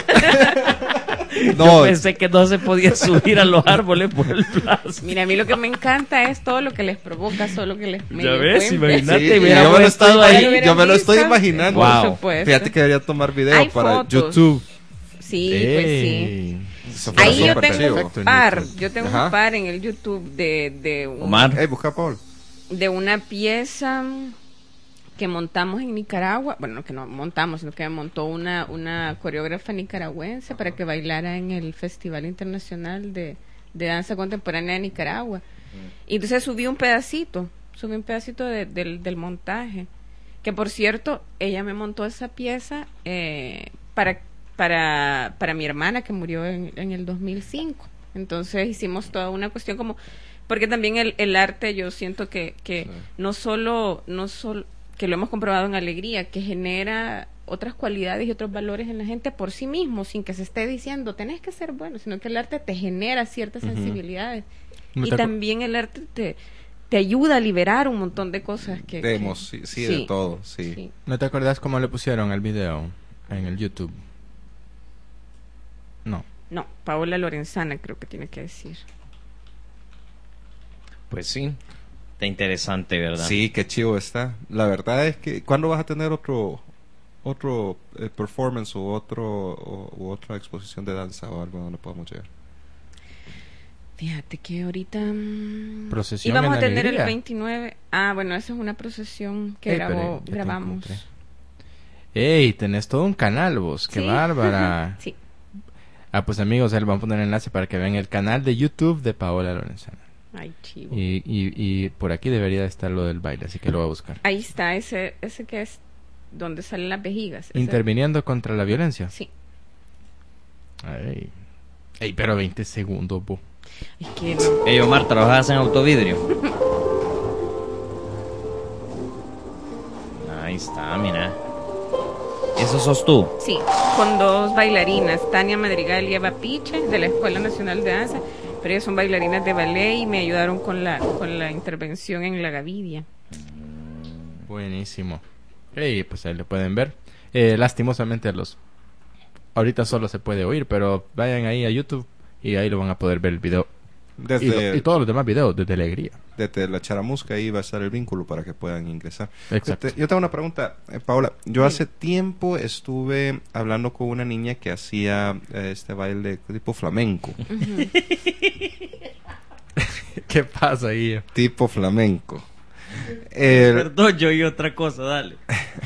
S4: Yo
S2: No,
S4: pensé que no se podía subir a los árboles por el plástico.
S5: Mira, a mí lo que me encanta es todo lo que les provoca, solo que les
S4: Ya
S5: medio
S4: ves,
S5: pueden ver.
S4: imagínate,
S2: sí,
S4: hubiéramos
S2: yo me lo estoy,
S4: estado ahí.
S2: imagi- yo me lo estoy
S5: Visto.
S2: imaginando.
S4: Wow.
S5: Por supuesto.
S2: Fíjate que debería tomar video
S5: Hay
S2: para
S5: fotos.
S2: YouTube.
S5: Sí, pues sí.
S3: Ey.
S2: Eso fuera
S5: Ahí yo
S2: súper
S5: tengo
S2: chivo.
S3: Perfecto.
S5: un par,
S3: YouTube.
S5: yo tengo
S2: Ajá.
S5: un par en el YouTube de, de, un-
S4: Omar.
S2: Ey, busca a Paul.
S5: de una pieza que montamos en Nicaragua, bueno, no que no montamos, sino que montó una, una coreógrafa nicaragüense para que bailara en el Festival Internacional de, de Danza Contemporánea de Nicaragua. Y entonces subí un pedacito, subí un pedacito de- del, del montaje, que por cierto, ella me montó esa pieza eh, para, para, para mi hermana que murió en, en el dos mil cinco. Entonces hicimos toda una cuestión como, porque también el, el arte yo siento que, que
S2: Sí.
S5: no solo, no solo, que lo hemos comprobado en Alegría, que genera otras cualidades y otros valores en la gente por sí mismo, sin que se esté diciendo tenés que ser bueno, sino que el arte te genera ciertas
S2: Ujú.
S5: sensibilidades.
S3: Me
S5: Y
S3: te acu-
S5: también el arte te, te ayuda a liberar un montón de cosas que... que-
S2: Demos, sí, sí, de todo, sí.
S5: sí.
S3: ¿No te acuerdas cómo le pusieron el video en el YouTube? No.
S5: No, Paola Lorenzana creo que tiene que decir.
S4: Pues sí, está interesante, ¿verdad?
S2: Sí, qué chivo está. La verdad es que, ¿cuándo vas a tener otro otro eh, performance o otro o, u otra exposición de danza o algo donde podamos llegar?
S5: Fíjate que ahorita... mm,
S3: Procesión
S5: íbamos
S3: en
S5: a tener
S3: Alegría.
S5: el veintinueve. Ah, bueno, esa es una procesión que
S3: Ey,
S5: grabó,
S3: pero ya te
S5: grabamos.
S3: encontré. Ey, tenés todo un canal vos, qué
S5: Sí.
S3: bárbara.
S5: Sí.
S3: Ah, pues amigos, él va a poner el enlace para que vean el canal de YouTube de Paola Lorenzana.
S5: Ay, chivo.
S3: Y, y, y por aquí debería de estar lo del baile, así que lo voy a buscar.
S5: Ahí está, ese, ese que es donde salen las vejigas. ese-
S3: Interviniendo contra la violencia.
S5: Sí.
S3: Ey. Ey, pero veinte segundos, bo.
S5: Es que no.
S4: Ey, Omar, ¿trabajas en autovidrio? Ay, Ahí está, mira. ¿Eso sos tú?
S5: Sí, con dos bailarinas, Tania Madrigal y Eva Piche, de la Escuela Nacional de Danza, pero ellas son bailarinas de ballet y me ayudaron con la, con la intervención en la Gavidia.
S3: Buenísimo. Y pues ahí lo pueden ver. Eh, lastimosamente los... Ahorita solo se puede oír, pero vayan ahí a YouTube y ahí lo van a poder ver el video.
S2: Desde,
S3: Y, lo- y todos los demás videos desde Alegría.
S2: desde la Charamusca ahí va a estar el vínculo para que puedan ingresar.
S3: Exacto.
S2: Este, yo tengo una pregunta, eh, Paola. Yo hace tiempo estuve hablando con una niña que hacía eh, este baile tipo flamenco.
S3: ¿Qué pasa ahí?
S2: Tipo flamenco. El-
S4: Perdón, yo oí otra cosa, dale.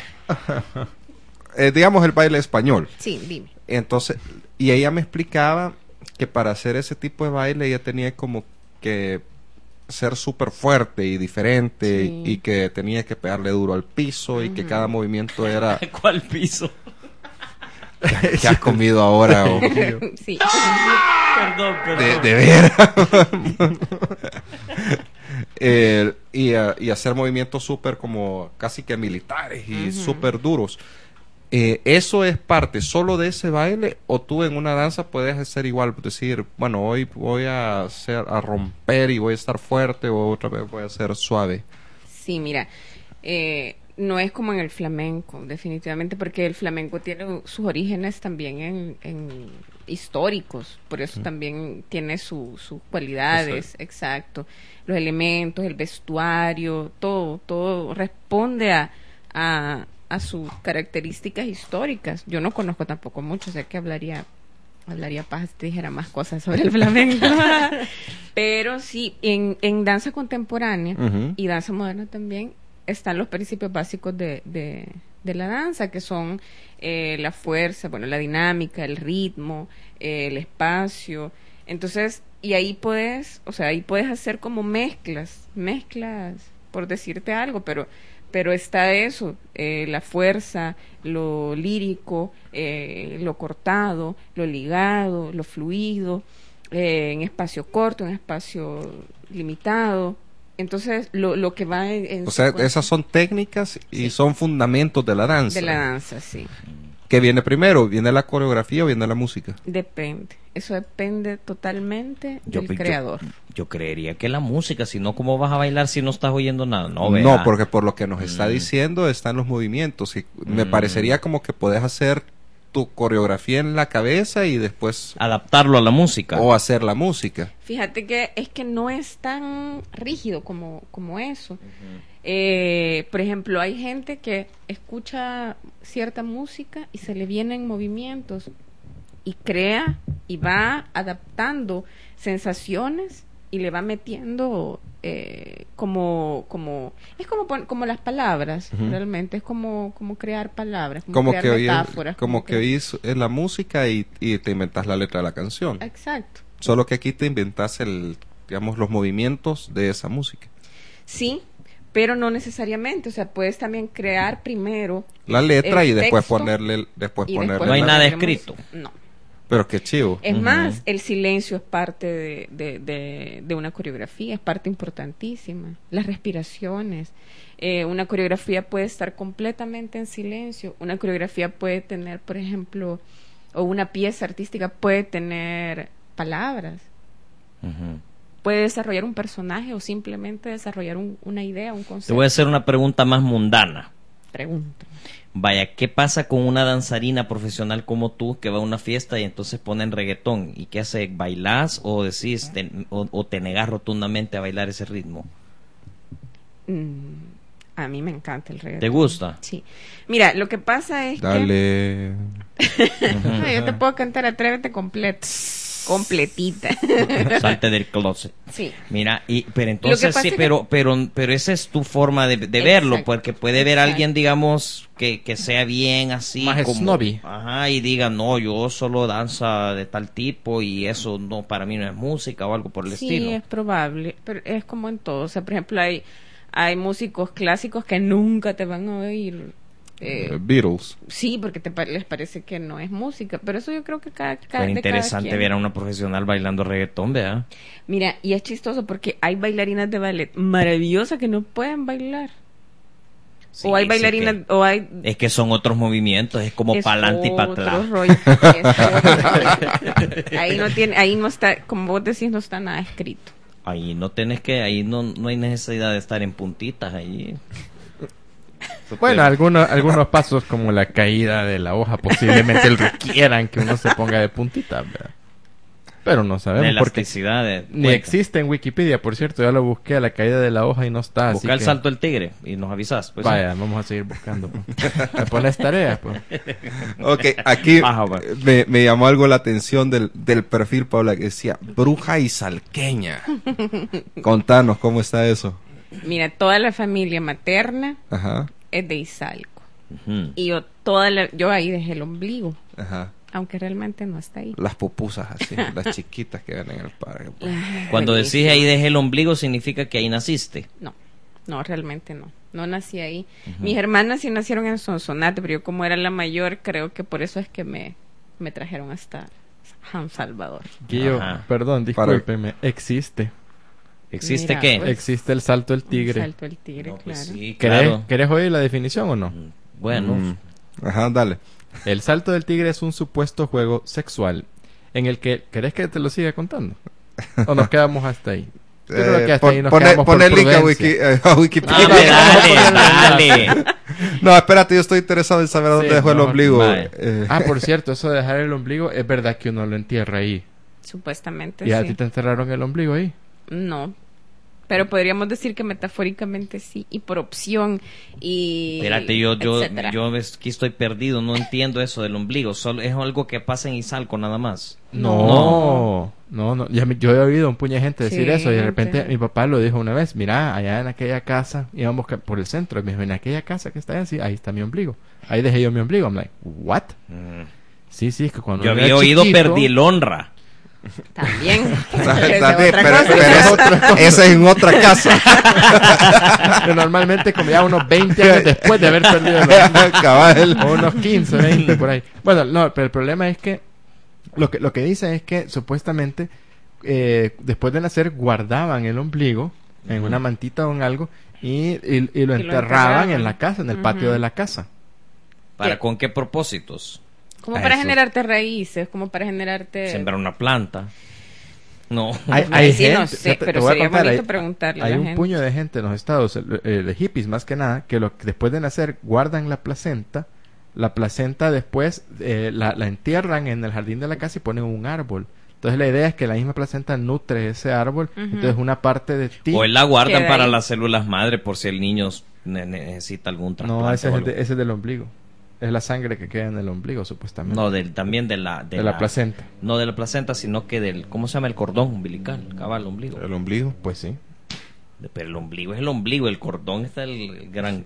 S2: eh, digamos el baile español.
S5: Sí, dime.
S2: Entonces, y ella me explicaba que para hacer ese tipo de baile ella tenía como que ser súper fuerte y diferente,
S5: Sí.
S2: y que tenía que pegarle duro al piso y que cada movimiento era
S4: ¿Cuál piso?
S2: ¿qué has comido ahora? O-
S5: Sí.
S4: Perdón, perdón.
S2: de, de veras. Eh, y, ah, y hacer movimientos súper como casi que militares y súper duros. Eh, ¿Eso es parte solo de ese baile o tú en una danza puedes hacer igual? Decir, bueno, hoy voy a hacer a romper y voy a estar fuerte, o otra vez voy a ser suave.
S5: Sí, mira, eh, no es como en el flamenco, definitivamente, porque el flamenco tiene sus orígenes también en, en históricos, por eso también tiene su- sus cualidades, exacto, los elementos, el vestuario, todo, todo responde a, a, a sus características históricas. Yo no conozco tampoco mucho, sé que hablaría hablaría paja si te dijera más cosas sobre el flamenco. Pero sí, en, en danza contemporánea
S2: Ujú.
S5: y danza moderna también están los principios básicos de, de, de la danza, que son eh, la fuerza, bueno, la dinámica, el ritmo, eh, el espacio. Entonces, y ahí puedes, o sea, ahí puedes hacer como mezclas, mezclas, por decirte algo, pero pero está eso, eh, la fuerza, lo lírico, eh, lo cortado, lo ligado, lo fluido, eh, en espacio corto, en espacio limitado. Entonces, lo, lo que va en... en
S2: O sea,
S5: secuencia
S2: esas son técnicas y
S5: Sí.
S2: son fundamentos de la danza.
S5: de la danza, sí.
S2: ¿Qué viene primero? ¿Viene la coreografía o viene la música?
S5: Depende. Eso depende totalmente
S4: Yo-
S5: del
S4: yo-
S5: creador.
S4: Yo creería que la música, si no, ¿cómo vas a bailar si no estás oyendo nada? No,
S2: No,
S4: vea.
S2: porque por lo que nos está
S4: Mm.
S2: diciendo están los movimientos. Y me
S4: Mm.
S2: parecería como que podés hacer tu coreografía en la cabeza y después
S4: Adaptarlo a la música.
S2: o hacer la música.
S5: Fíjate que es que no es tan rígido como, como eso. Eh, por ejemplo, hay gente que escucha cierta música y se le vienen movimientos y crea y va adaptando sensaciones y le va metiendo eh, como como es como pon- como las palabras.
S2: Ujú.
S5: Realmente es como como crear palabras, como,
S2: Como
S5: crear
S2: que, oí,
S5: metáforas,
S2: como que oís eh, la música y, y te inventas la letra de la canción.
S5: Exacto.
S2: Solo que aquí te inventas el, digamos, los movimientos de esa música.
S5: Sí, pero no necesariamente, o sea, puedes también crear primero
S2: La letra
S5: el
S2: y después
S5: texto
S2: ponerle, después
S5: y
S2: ponerle
S5: después
S4: No hay
S2: la-
S4: nada
S5: ponemos-
S4: escrito.
S5: No.
S2: Pero qué chivo.
S5: Es
S4: Ujú.
S5: más, el silencio es parte de, de, de, de una coreografía, es parte importantísima. Las respiraciones. Eh, una coreografía puede estar completamente en silencio. Una coreografía puede tener, por ejemplo, o una pieza artística puede tener palabras.
S4: Ujú.
S5: Puede desarrollar un personaje o simplemente desarrollar un- una idea, un
S4: Te
S5: concepto.
S4: voy a hacer una pregunta más mundana.
S5: Pregunta.
S4: Vaya, ¿qué pasa con una danzarina profesional como tú que va a una fiesta y entonces ponen reggaetón? ¿Y qué hace? ¿Bailás o decís te- o, o te negás rotundamente a bailar ese ritmo?
S5: Mm, a mí me encanta el reggaetón.
S4: ¿Te gusta?
S5: Sí. Mira, lo que pasa es que...
S2: Dale.
S5: No, yo te puedo cantar Atrévete completa. Completita.
S4: Salte del closet.
S5: Sí.
S4: Mira, y pero entonces
S5: pasa
S4: sí,
S5: es que-
S4: pero pero pero esa es tu forma de, de verlo,
S5: Exacto,
S4: porque puede ver a
S5: exacto.
S4: alguien, digamos, que, que sea bien así
S3: Más
S4: como
S3: snobby.
S4: ajá, y diga, "No, yo solo danza de tal tipo y eso no para mí no es música" o algo por el
S5: Sí,
S4: estilo.
S5: es probable, pero es como en todo. O sea, por ejemplo, hay, hay músicos clásicos que nunca te van a oír. eh,
S2: Eh, Beatles.
S5: sí, porque te pa- les parece que no es música, pero eso yo creo que cada, cada,
S4: Pero
S5: de cada
S4: interesante
S5: quien.
S4: ver a una profesional bailando reggaetón, ¿verdad?
S5: Mira, y es chistoso porque hay bailarinas de ballet maravillosas que no pueden bailar.
S4: Sí,
S5: o hay
S4: sí
S5: bailarinas,
S4: que-
S5: o hay...
S4: Es que son otros movimientos, es como
S5: es
S4: para adelante y para
S5: otro
S4: atrás.
S5: rollo, es otro rollo. Ahí no tiene, ahí no está, como vos decís, no está nada escrito.
S4: Ahí no tenés que, ahí no, no hay necesidad de estar en puntitas ahí.
S3: Bueno, algunos, algunos pasos como la caída de la hoja posiblemente requieran que uno se ponga de puntita, ¿verdad? Pero no
S4: De
S3: sabemos porque
S4: elasticidad. De,
S3: ni
S4: cuenta.
S3: existe en Wikipedia, por cierto, ya lo busqué a la caída de la hoja y no está. así
S4: Busca el
S3: que-
S4: salto del tigre y nos avisas. Pues,
S3: Vaya, vamos a seguir buscando. Pues. Me pones tarea, pues.
S2: Ok, aquí
S4: Ajá, va.
S2: me, me llamó algo la atención del, del perfil, Paula, que decía bruja y salqueña. Contanos, ¿cómo está eso?
S5: Mira, toda la familia materna
S2: Ajá,
S5: es de Izalco.
S4: Ujú.
S5: Y yo, toda la- yo ahí dejé el ombligo,
S2: ajá.
S5: aunque realmente no está ahí.
S2: Las pupusas así, las chiquitas que ven en el parque.
S4: Cuando decís
S5: Buenísimo.
S4: ahí dejé el ombligo, significa que ahí naciste.
S5: No, no, realmente no. No nací ahí. Mis hermanas sí nacieron en Sonsonate, pero yo como era la mayor, creo que por eso es que me, me trajeron hasta San Salvador.
S3: Guillo,
S4: Ajá.
S3: perdón, discúlpeme, existe.
S4: ¿Existe
S5: Mira,
S4: qué?
S5: pues.
S3: Existe el salto del tigre.
S5: Salto el tigre,
S4: No, pues
S5: claro.
S4: sí,
S3: ¿Querés,
S4: claro.
S3: ¿Querés oír la definición o no?
S4: Bueno,
S2: Mm, ajá, dale.
S3: El salto del tigre es un supuesto juego sexual en el que... ¿Querés que te lo siga contando? ¿O nos quedamos hasta ahí? Yo creo
S2: Eh,
S3: que hasta
S2: pon-
S3: ahí nos
S2: pone
S3: quedamos por
S2: pone el link a,
S3: prudencia.
S2: Wiki- eh, a Wikipedia.
S4: dale, dale, dale.
S2: No, espérate, yo estoy interesado en saber dónde
S3: Sí,
S2: dejó el
S3: no,
S2: ombligo.
S4: vale.
S2: Eh,
S3: Ah, por cierto, eso de dejar el ombligo, es verdad que uno lo entierra ahí.
S5: Supuestamente
S3: ¿Y a
S5: sí.
S3: ti te enterraron el ombligo ahí?
S5: No. Pero podríamos decir que metafóricamente sí, y por opción, y
S4: Espérate, yo, yo,
S5: etcétera.
S4: yo ves- aquí estoy perdido, no entiendo eso del ombligo. Solo es algo que pasa en Izalco nada más.
S3: No, no, no. Ya me- yo he oído un puño de gente decir
S5: Sí,
S3: eso y de repente
S5: gente.
S3: mi papá lo dijo una vez. Mira, allá en aquella casa, íbamos ca- por el centro, y me dijo, en aquella casa que está ahí, así, ahí está mi ombligo. Ahí dejé yo mi ombligo. I'm like, what? Sí, sí, es que cuando
S4: Yo
S3: uno
S4: había
S3: era
S4: oído
S3: chiquito-
S4: perdí el honra.
S5: También.
S2: También,
S5: Esa es otra
S2: pero,
S5: cosa.
S2: pero eso- esa es en otra casa.
S3: que normalmente como ya unos veinte años después de haber perdido el ombligo.
S2: Cabal.
S3: O unos quince, veinte por ahí. Bueno, no, pero el problema es que lo que, lo que dice es que supuestamente eh, después de nacer guardaban el ombligo en una mantita o en algo y, y, y lo
S5: Y lo
S3: enterraban
S5: enterraban.
S3: en la casa, en el patio
S5: Ujú.
S3: de la casa.
S4: ¿Para
S5: ¿Qué?
S4: con qué propósitos?
S5: Como
S3: A
S5: para
S3: eso.
S5: generarte raíces, como para generarte...
S4: Sembrar una planta. No.
S3: Hay,
S5: Ay,
S3: hay
S5: sí,
S3: gente,
S5: no sé,
S3: fíjate, te
S5: pero
S3: voy a
S5: sería
S3: contar,
S5: bonito
S3: hay-
S5: preguntarle a
S3: Hay
S5: la
S3: un
S5: gente.
S3: puño de gente en los estados, eh, de hippies más que nada, que lo, que después de nacer guardan la placenta, la placenta después eh, la, la entierran en el jardín de la casa y ponen un árbol. Entonces la idea es que la misma placenta nutre ese árbol,
S5: Ujú.
S3: entonces una parte de ti...
S4: O él la guardan
S5: Queda
S4: para
S5: ahí.
S4: las células madre por si el niño ne- necesita algún trasplante.
S3: No, ese
S4: o
S3: es, el
S4: algo.
S3: de- ese es del ombligo. Es la sangre que queda en el ombligo, supuestamente.
S4: No, del, también de la...
S3: de, la, placenta.
S4: No de la placenta, sino que del... ¿Cómo se llama? El cordón umbilical. Cabal, ombligo.
S2: El ombligo.
S3: Pues sí.
S4: Pero el ombligo es el ombligo, el cordón está el, el gran...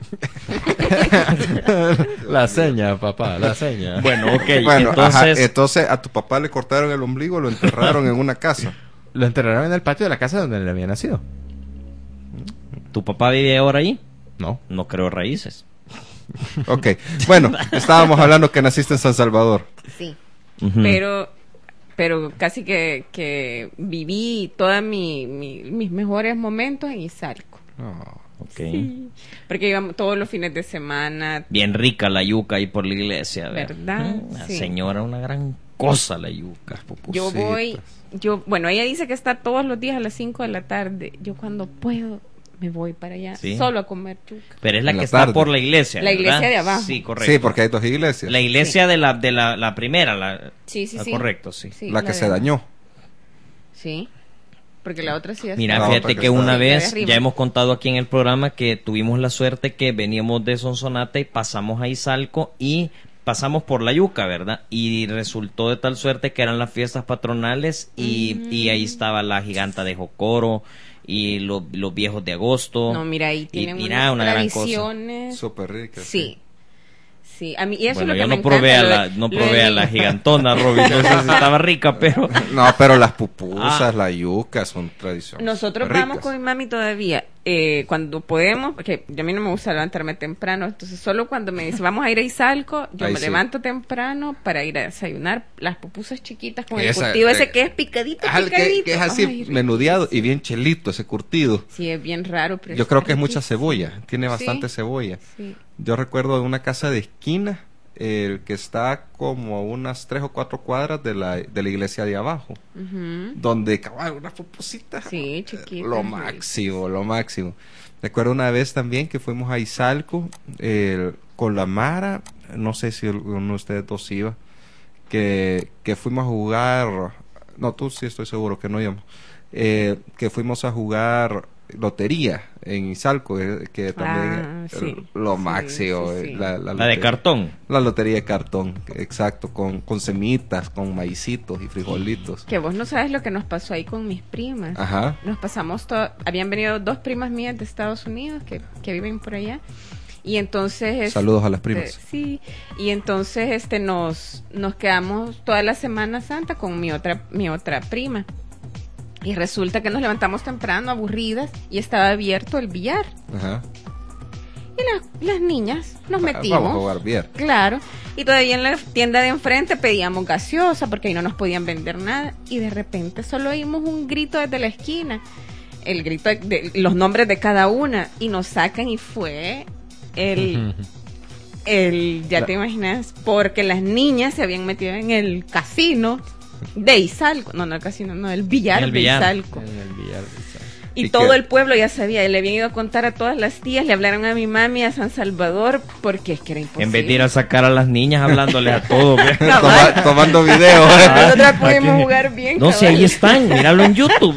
S3: La seña, papá, la seña.
S4: Bueno, ok.
S2: Bueno,
S4: entonces...
S2: ajá, entonces a tu papá le cortaron el ombligo, lo enterraron en una casa.
S3: Lo enterraron en el patio de la casa donde él había nacido.
S4: ¿Tu papá vive ahora ahí?
S3: No.
S4: No creo raíces.
S2: Ok, bueno, estábamos hablando que naciste en San Salvador.
S5: Sí.
S4: Ujú.
S5: Pero pero casi que, que viví todos mi, mi- mis mejores momentos en Izalco.
S4: Ok.
S5: Porque íbamos todos los fines de semana.
S4: Bien rica la yuca ahí por la iglesia. ¿ver?
S5: ¿Verdad?
S4: Mm, La
S5: Sí.
S4: señora, una gran cosa la yuca.
S5: Yo
S2: Pusitas.
S5: voy, yo, bueno, ella dice que está todos los días a las cinco de la tarde. Yo cuando puedo me voy para allá
S4: Sí.
S5: solo a comer yuca.
S4: Pero es la
S2: En
S4: que
S2: la
S4: está
S2: tarde.
S4: por la iglesia.
S5: La iglesia
S4: ¿verdad?
S5: de abajo.
S4: Sí, correcto.
S2: Sí, porque hay dos iglesias.
S4: La iglesia de, la, de la, la primera. La...
S5: Sí, sí,
S4: ah,
S5: sí.
S4: correcto, sí.
S5: Sí,
S2: la que
S5: de
S2: se
S5: abajo.
S2: dañó.
S5: Sí. Porque la otra sí está.
S4: Mira,
S2: La
S4: fíjate
S2: otra que
S4: que
S2: está-
S4: una
S5: Sí, la de
S4: vez
S5: arriba.
S4: ya hemos contado aquí en el programa que tuvimos la suerte que veníamos de Sonsonate y pasamos a Izalco y pasamos por la yuca, ¿verdad? Y resultó de tal suerte que eran las fiestas patronales y,
S5: Mm.
S4: y ahí estaba la giganta de Jocoro y lo- los viejos de agosto.
S5: No, mira, ahí
S4: Y
S5: tienen
S4: mira,
S5: unas
S4: una gran cosa.
S5: tradiciones.
S2: Súper rica.
S5: Sí. Sí, a mí, y eso
S4: Bueno,
S5: es lo
S4: yo
S5: que me
S4: no probé, a
S5: encanta,
S4: la,
S5: lo-
S4: no
S5: lo
S4: probé
S5: de-
S4: a la gigantona, Robin. No sé si estaba rica, pero...
S2: No, pero las pupusas,
S4: Ah.
S2: la yuca son tradiciones.
S5: Nosotros
S2: ricas.
S5: vamos con mi mami todavía, eh, cuando podemos, porque a mí no me gusta levantarme temprano, entonces solo cuando me dice vamos a ir a Izalco, yo
S2: Ahí
S5: me
S2: sí.
S5: levanto temprano para ir a desayunar las pupusas chiquitas con el
S2: Esa,
S5: curtido
S2: eh,
S5: ese que es picadito,
S2: Ah, el que,
S5: picadito.
S2: que es así
S5: Ay,
S2: menudeado y
S5: riquísimo.
S2: bien chelito ese curtido.
S5: Sí, es bien raro, pero
S2: Yo
S5: está
S2: creo que es mucha
S5: riquísimo.
S2: cebolla, tiene bastante
S5: Sí,
S2: cebolla.
S5: sí.
S2: Yo recuerdo de una casa de esquina, el que está como a unas tres o cuatro cuadras de la, de la iglesia de abajo,
S5: Ujú.
S2: donde cabal unas pupusitas.
S5: Sí, chiquitas,
S2: Lo
S5: sí.
S2: máximo, lo máximo. Recuerdo una vez también que fuimos a Izalco eh, con la Mara, no sé si uno de ustedes dos iba, que, que fuimos a jugar, no, tú sí estoy seguro que no íbamos, eh, que fuimos a jugar lotería en Izalco, eh, que también
S5: Ah,
S2: eh,
S5: sí.
S2: lo
S5: Sí,
S2: máximo,
S5: sí,
S2: eh,
S5: sí.
S2: La, la
S4: La de
S2: lotería.
S4: cartón.
S2: La lotería de cartón, exacto, con, con semitas, con maicitos y frijolitos.
S5: Que vos no sabes lo que nos pasó ahí con mis primas.
S2: Ajá.
S5: Nos pasamos todo, habían venido dos primas mías de Estados Unidos que, que viven por allá. Y entonces este,
S2: Saludos a las primas.
S5: sí, y entonces este nos nos quedamos toda la Semana Santa con mi otra mi otra prima. Y resulta que nos levantamos temprano, aburridas, y estaba abierto el billar.
S2: Ajá.
S5: Y las, las niñas nos
S2: Va-
S5: metimos.
S2: Vamos a jugar bien.
S5: Claro. Y todavía en la tienda de enfrente pedíamos gaseosa porque ahí no nos podían vender nada. Y de repente solo oímos un grito desde la esquina. El grito de, de los nombres de cada una. Y nos sacan y fue el... el ya
S2: La-
S5: te imaginas, porque las niñas se habían metido en el casino de Izalco. No, no el casino, no, el billar,
S4: En el
S5: de
S4: billar.
S5: Izalco.
S3: En el billar de Izalco.
S5: Y,
S2: ¿Y
S5: todo
S2: qué?
S5: el pueblo ya sabía, le habían ido a contar a todas las tías, le hablaron a mi mami, a San Salvador, porque es que era imposible.
S4: En vez de ir a sacar a las niñas hablándoles a todos. ¿ve?
S2: Toma- tomando video.
S5: Nosotros pudimos
S3: Aquí.
S5: jugar bien.
S4: No, si
S5: cabal.
S4: ahí están, míralo en YouTube.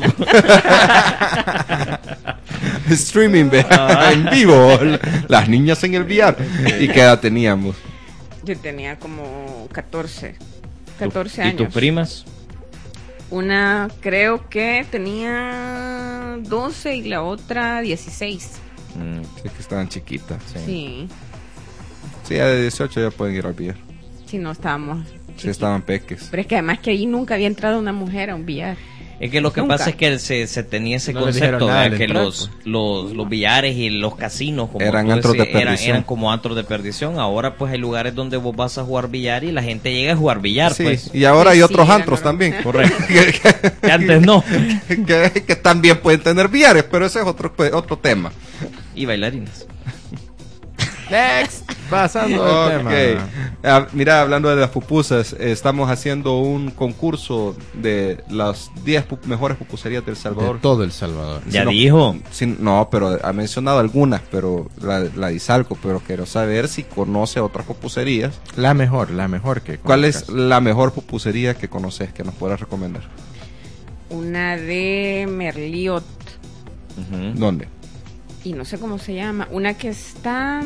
S2: Streaming ve, en vivo. Las niñas en el V R. ¿Y qué edad teníamos?
S5: Yo tenía como catorce, catorce
S4: ¿Y
S5: años.
S4: tus primas?
S5: Una creo que tenía doce y la otra dieciséis.
S4: Mm,
S2: Sí, que estaban chiquitas.
S4: sí.
S5: Sí,
S2: Sí, a de dieciocho ya pueden ir al V R.
S5: si no estábamos.
S2: Sí,
S5: chiquitos.
S2: estaban peques.
S5: Pero es que además que ahí nunca había entrado una mujer a un billar.
S4: Es que lo que
S5: Nunca.
S4: pasa es que se, se tenía ese
S3: No les dijeron
S4: concepto
S3: nada
S4: de
S3: al
S4: que
S3: entrar,
S4: los,
S3: pues.
S4: los, los billares y los casinos como
S2: Eran
S4: tú
S2: antros de
S4: decías, eran,
S2: perdición.
S4: eran como antros de perdición. Ahora pues hay lugares donde vos vas a jugar billar y la gente llega a jugar billar,
S2: Sí,
S4: pues.
S2: y ahora hay
S5: Sí,
S2: otros
S5: sí,
S2: antros
S5: era
S2: también.
S4: Correcto.
S2: que,
S4: Que antes no.
S2: que- que también pueden tener V R, pero ese es otro, pues, otro tema.
S4: Y bailarines.
S3: Next. Pasando al
S2: Ok.
S3: tema.
S2: Ah, mira, hablando de las pupusas, eh, estamos haciendo un concurso de las diez pu- mejores pupuserías del Salvador.
S3: De todo El Salvador.
S4: Ya
S2: no-
S4: dijo.
S2: Sí, no, pero ha mencionado algunas, pero la, la de Izalco, pero quiero saber si conoce otras pupuserías.
S3: La mejor, la mejor que
S2: ¿Cuál es
S3: conozcas.
S2: la mejor pupusería que conoces que nos puedas recomendar?
S5: Una de Merliot.
S4: Ujú.
S2: ¿Dónde?
S5: Y no sé cómo se llama. Una que está.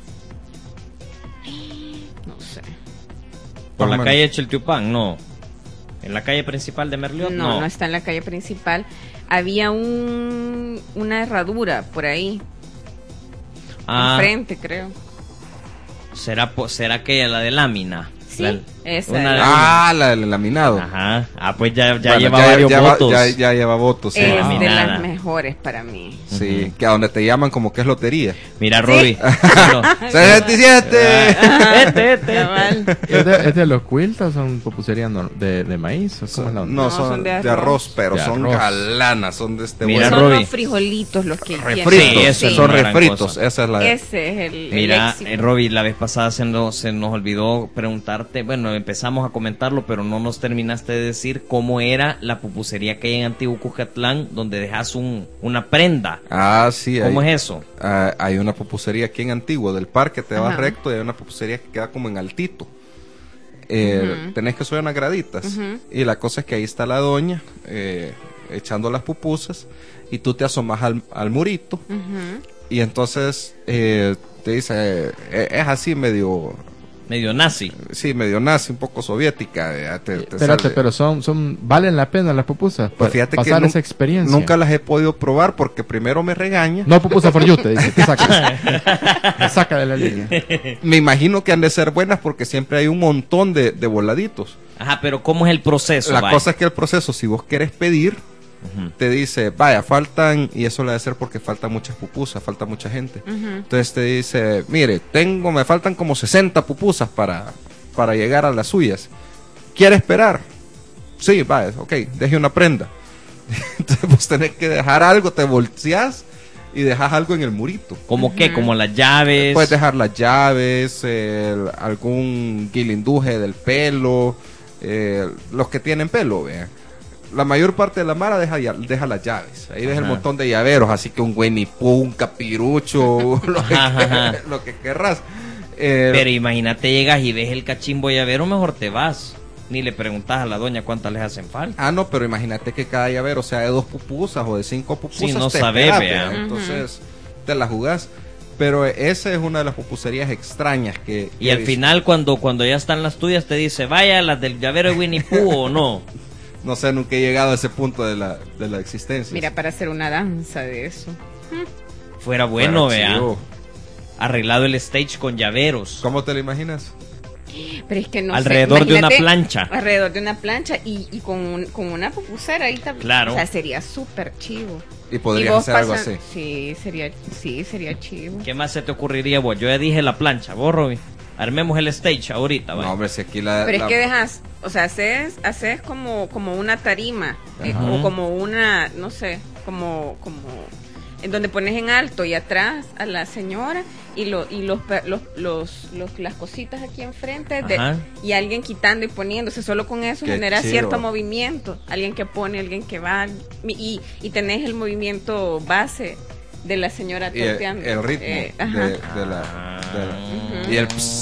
S5: No sé.
S4: Por
S2: Más o
S4: la
S2: menos.
S4: calle Chelteupán, no. En la calle principal de Merliot,
S5: No,
S4: no.
S5: no está en la calle principal. Había un una herradura por ahí.
S4: Ah,
S5: Enfrente, creo.
S4: será, po- será que la de lámina.
S5: Sí,
S4: La-
S5: esa
S4: una
S5: es.
S4: de-
S2: Ah, la del laminado.
S4: Ajá. Ah, pues ya, ya
S2: Bueno,
S4: lleva varios
S2: ya va-
S4: votos.
S2: Ya, ya lleva votos, sí.
S5: Es de
S4: laminada.
S5: las mejores para mí.
S2: Sí,
S4: Ujú.
S2: que a donde te llaman como que es lotería.
S4: Mira, Robbie.
S2: sesenta y siete.
S4: este, este.
S5: Cabal.
S3: ¿Es de, es de los quiltas o son pupuserías nor- de, de maíz? ¿O cómo es la onda?
S2: No,
S5: No,
S2: son,
S5: son de
S2: de,
S5: arroz.
S2: arroz, pero
S3: De
S2: son
S3: arroz.
S2: galanas, son de este
S4: Mira,
S2: bueno.
S5: Son
S4: Robbie.
S5: los frijolitos los que
S2: refritos,
S4: Sí, eso es
S2: son
S4: una gran
S2: refritos,
S4: cosa.
S2: esa es la
S5: Ese es el, el
S4: Mira,
S5: éxito.
S4: eh, Robbie, la vez pasada se nos, se nos olvidó preguntarte, bueno, empezamos a comentarlo, pero no nos terminaste de decir cómo era la pupusería que hay en Antiguo Cuscatlán, donde dejas un, una prenda.
S2: Ah, sí,
S4: ¿Cómo
S2: hay,
S4: es eso?
S2: ah, hay una pupusería aquí en Antiguo, del parque te vas
S5: Ajá.
S2: recto y hay una pupusería que queda como en altito. Eh,
S5: Ujú.
S2: Tenés que subir unas graditas.
S5: Ujú.
S2: Y la cosa es que ahí está la doña eh, echando las pupusas y tú te asomas al, al murito
S5: Ujú.
S2: y entonces eh, te dice, eh, es así medio
S4: Medio nazi.
S2: Sí, medio nazi, un poco soviética. eh, te- te
S3: Espérate,
S2: sale-
S3: pero son, son, valen la pena las pupusas.
S2: Pues
S3: Pa-
S2: fíjate que
S3: pasar
S2: nun-
S3: esa experiencia.
S2: nunca las he podido probar porque primero me regaña.
S3: No pupusa for you, te dice, te saca. Te saca de la línea.
S2: Me imagino que han de ser buenas porque siempre hay un montón de, de voladitos.
S4: Ajá, pero ¿cómo es el proceso?
S2: La
S4: vaya?
S2: cosa es que el proceso, si vos querés pedir,
S4: Ujú.
S2: te dice, vaya, faltan, y eso lo debe ser porque faltan muchas pupusas, falta mucha gente. Entonces te dice, mire, tengo, me faltan como sesenta pupusas para, para llegar a las suyas. ¿Quiere esperar? Sí, vaya, ok, deje una prenda. Entonces vos tenés que dejar algo, te volteás y dejas algo en el murito.
S4: ¿Cómo qué? Como las llaves.
S2: Puedes dejar las llaves, el- algún guilinduje del pelo, eh, los que tienen pelo, vean. La mayor parte de la mara deja, ya- deja las llaves. Ahí ves el
S4: Ajá.
S2: montón de llaveros, así que un Winnie Pooh, un capirucho, lo, que,
S4: Ajá, ajá.
S2: lo que querrás. Eh,
S4: Pero imagínate, llegas y ves el cachimbo llavero, mejor te vas. Ni le preguntas a la doña cuántas les hacen falta.
S2: ah, no, pero imagínate que cada llavero sea de dos pupusas o de cinco pupusas.
S4: Sí, no
S2: te
S4: sabés,
S2: esperas,
S4: vea.
S2: vea. Entonces, te la jugás. Pero esa es una de las pupuserías extrañas que...
S4: Y
S2: que
S4: al
S2: he
S4: final, cuando, cuando ya están las tuyas, te dice, vaya, las del llavero de Winnie Pooh o no.
S2: No sé, nunca he llegado a ese punto de la, de la existencia.
S5: Mira, para hacer una danza de eso.
S4: Fuera bueno, vea.
S2: chivo.
S4: Arreglado el stage con llaveros.
S2: ¿Cómo te lo imaginas?
S5: Pero es que no sé,
S4: Alrededor de una
S5: imagínate,
S4: plancha.
S5: Alrededor de una plancha y, y con, un- con una pupusera ahí también.
S4: Claro.
S5: O sea, sería súper chivo.
S2: Y podrías
S5: vos
S2: hacer algo
S5: pasan-
S2: así.
S5: Sí, sería, sí, sería chivo.
S4: ¿Qué más se te ocurriría vos? Yo ya dije la plancha. Vos, Robin. Armemos el stage ahorita, vaya.
S2: No, hombre, si aquí la...
S5: Pero
S2: la-
S5: es que dejas, o sea, haces, haces como, como una tarima, eh,
S4: Ajá.
S5: o como una, no sé, como, como, en donde pones en alto y atrás a la señora y, lo, y los, pe- los, los, los- las cositas aquí enfrente de-
S4: Ajá.
S5: y alguien quitando y poniéndose, solo con eso
S2: Qué
S5: genera
S2: chido.
S5: cierto movimiento, alguien que pone, alguien que va y, y tenés el movimiento base de la señora
S2: y el,
S5: torteando.
S2: el ritmo
S5: Eh,
S2: de,
S5: ajá.
S2: de la... de la-
S5: Ujú.
S2: Y el... pss,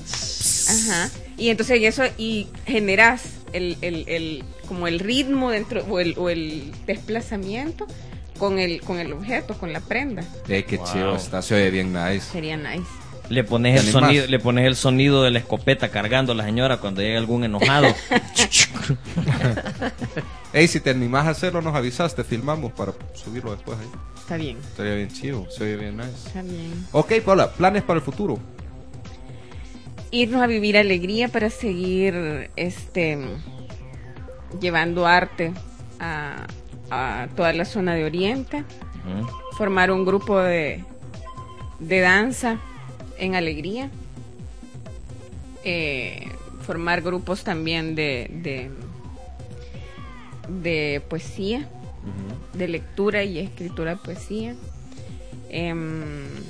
S5: Ajá. Y entonces y eso y generas el, el, el como el ritmo dentro o el, o el desplazamiento con el con el objeto, con la prenda.
S2: eh, qué
S4: Wow.
S2: chido está, se oye bien nice.
S5: Sería nice.
S4: Le pones
S2: ¿Te
S4: el
S2: animás?
S4: sonido, le pones el sonido de la escopeta cargando a la señora cuando llega algún enojado.
S2: Ey, si te animás a hacerlo, nos avisas, te filmamos para subirlo después ahí.
S5: Está bien.
S2: Estaría bien chido, se oye bien nice.
S5: Está bien.
S2: Ok, Paula, planes para el futuro.
S5: Irnos a vivir alegría para seguir este llevando arte a, a toda la zona de Oriente,
S4: Ujú.
S5: formar un grupo de, de danza en alegría, eh, formar grupos también de, de, de poesía, de lectura y escritura de poesía, em,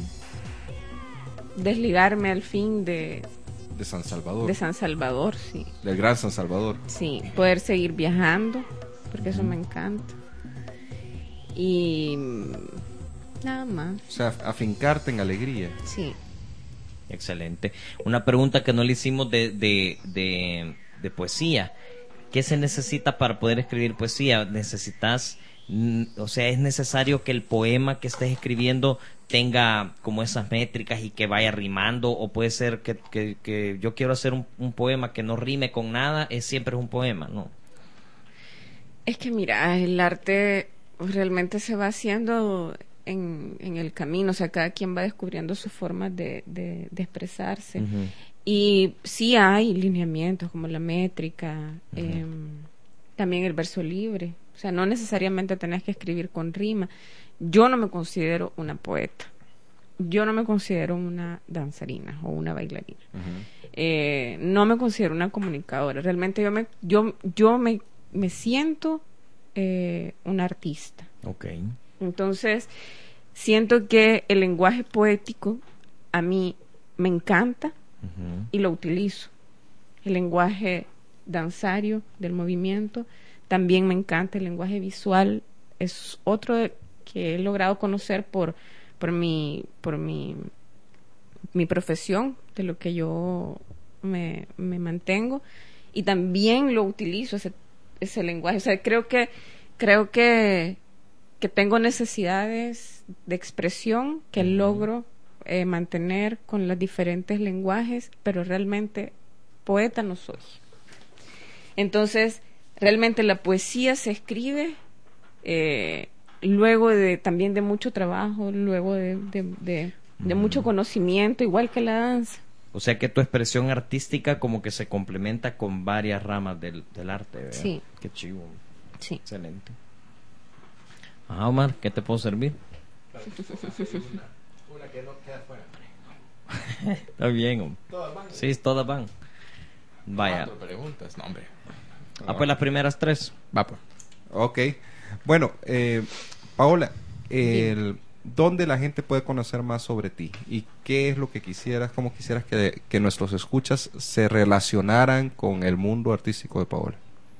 S5: desligarme al fin de,
S2: De San Salvador.
S5: de San Salvador, sí.
S2: Del gran San Salvador.
S5: Sí, poder seguir viajando, porque eso me encanta. Y mm, nada más,
S2: O sea, afincarte en alegría.
S5: sí.
S4: Excelente. Una pregunta que no le hicimos de, de, de, de poesía. ¿Qué se necesita para poder escribir poesía? ¿Necesitas, mm, o sea, es necesario que el poema que estés escribiendo tenga como esas métricas y que vaya rimando? ¿O puede ser que, que, que yo quiero hacer un, un poema que no rime con nada? Es siempre es un poema, ¿no?
S5: Es que mira, el arte realmente se va haciendo en, en el camino, o sea, cada quien va descubriendo sus formas de, de, de expresarse.
S4: Ujú.
S5: Y sí hay lineamientos como la métrica, eh, también el verso libre, o sea, no necesariamente tenés que escribir con rima. Yo no me considero una poeta, yo no me considero una danzarina o una bailarina. Eh, no me considero una comunicadora. Realmente yo me, yo, yo me, me siento eh, una artista.
S4: Ok.
S5: Entonces, siento que el lenguaje poético a mí me encanta
S4: Ujú.
S5: y lo utilizo. El lenguaje danzario del movimiento también me encanta. El lenguaje visual es otro de- que he logrado conocer por, por mi, por mi, mi profesión, de lo que yo me, me mantengo, y también lo utilizo ese, ese lenguaje. O sea, creo que creo que, que tengo necesidades de expresión que logro eh, mantener con los diferentes lenguajes, pero realmente poeta no soy. Entonces, realmente la poesía se escribe eh, luego de también de mucho trabajo, luego de, de, de, de mucho conocimiento, igual que la danza.
S4: O sea que tu expresión artística como que se complementa con varias ramas del, del arte, ¿verdad?
S5: Sí.
S4: Qué chivo.
S5: Sí.
S4: Excelente. Ajá, Omar, ¿qué te puedo servir?
S2: Una que no queda fuera.
S4: Está bien, hombre. Sí, todas van. Vaya.
S3: Cuatro preguntas, no, hombre.
S4: Ah, pues las primeras tres.
S3: Va, pues.
S2: Ok. Bueno, eh, Paola, el, ¿dónde la gente puede conocer más sobre ti? ¿Y qué es lo que quisieras, cómo quisieras que, que nuestros escuchas se relacionaran con el mundo artístico de Paola?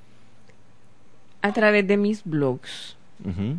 S5: A través de mis blogs.
S2: Uh-huh.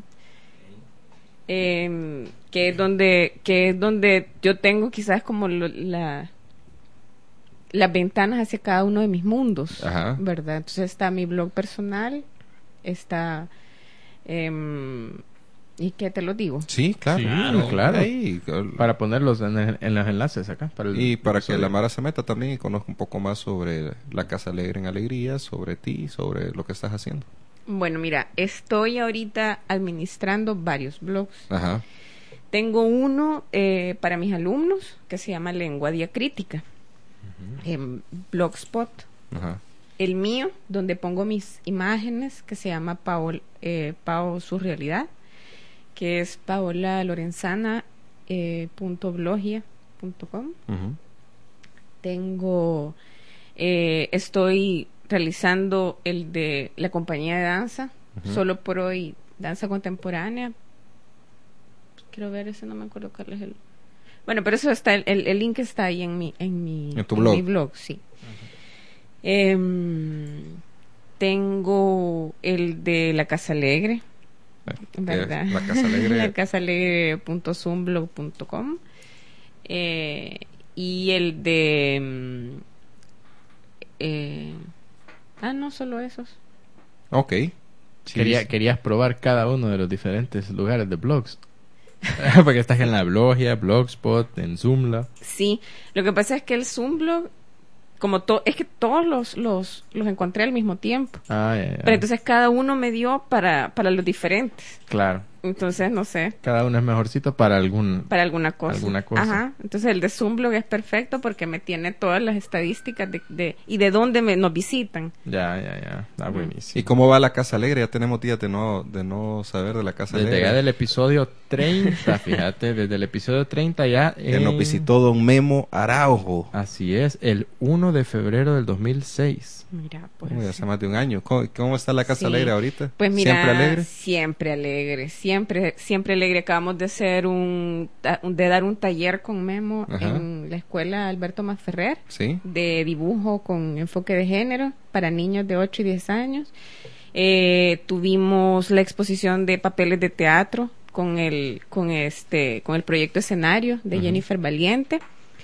S5: Eh, que es donde que es donde yo tengo quizás como lo, la las ventanas hacia cada uno de mis mundos.
S2: Ajá.
S5: ¿Verdad? Entonces está mi blog personal, está eh, ¿y qué te lo digo?
S2: Sí, claro.
S3: Sí, claro.
S2: Ahí,
S3: Para ponerlos en, el- en los enlaces acá. Para el
S2: y para que
S3: episodio.
S2: la Mara se meta también y conozca un poco más sobre la Casa Alegre en Alegría, sobre ti, sobre lo que estás haciendo.
S5: Bueno, mira, estoy ahorita administrando varios blogs.
S2: Ajá.
S5: Tengo uno eh, para mis alumnos que se llama Lengua Diacrítica, en Blogspot.
S2: Ajá.
S5: El mío, donde pongo mis imágenes, que se llama Paol, eh, Pao Su Realidad, que es paola lorenzana eh, punto blogia punto com.
S2: Uh-huh.
S5: Tengo, eh, estoy realizando el de la compañía de danza,
S2: Ujú.
S5: solo por hoy, danza contemporánea. Quiero ver ese, no me acuerdo cuál es el. Bueno, pero eso está, el, el, el link está ahí en mi, en mi,
S2: En tu blog.
S5: mi blog, sí. Em, tengo el de la Casa Alegre, ¿verdad?
S2: La Casa Alegre.
S5: la casa alegre punto zoomblog punto com. Eh, y el de mm, eh, ah, no, solo esos.
S2: Ok.
S3: Quería, querías probar cada uno de los diferentes lugares de blogs. Porque estás en la Blogia, Blogspot, en Zoomla.
S5: Sí, lo que pasa es que el Zoomblog, como to es que todos los, los, los encontré al mismo tiempo.
S3: Ah, ya, ya.
S5: Pero entonces cada uno me dio para, para los diferentes.
S3: Claro.
S5: Entonces, no sé,
S3: Cada uno es mejorcito para algún...
S5: para alguna cosa.
S3: Alguna cosa.
S5: Ajá. Entonces el de Zoomblog es perfecto porque me tiene todas las estadísticas de, de y de dónde me, nos visitan.
S3: Ya, ya, ya. Está buenísimo.
S2: ¿Y cómo va la Casa Alegre? Ya tenemos días de no, de no saber de la Casa
S3: Desde
S2: Alegre.
S3: ya del episodio treinta, fíjate, desde el episodio treinta ya...
S2: Que
S3: en-
S2: nos visitó don Memo Araujo.
S3: Así es, el uno de febrero del dos mil seis.
S5: Mira, pues.
S2: Uy, hace más de un año. ¿Cómo, cómo está la Casa
S5: Sí.
S2: Alegre ahorita?
S5: Pues mira,
S2: ¿Siempre alegre?
S5: Siempre alegre, siempre, siempre alegre. Acabamos de hacer un, de dar un taller con Memo
S2: Ajá.
S5: en la escuela Alberto Masferrer
S2: Sí.
S5: de dibujo con enfoque de género para niños de ocho y diez años. Eh, tuvimos la exposición de papeles de teatro con el, con este, con el proyecto escenario de
S2: Ujú.
S5: Jennifer Valiente.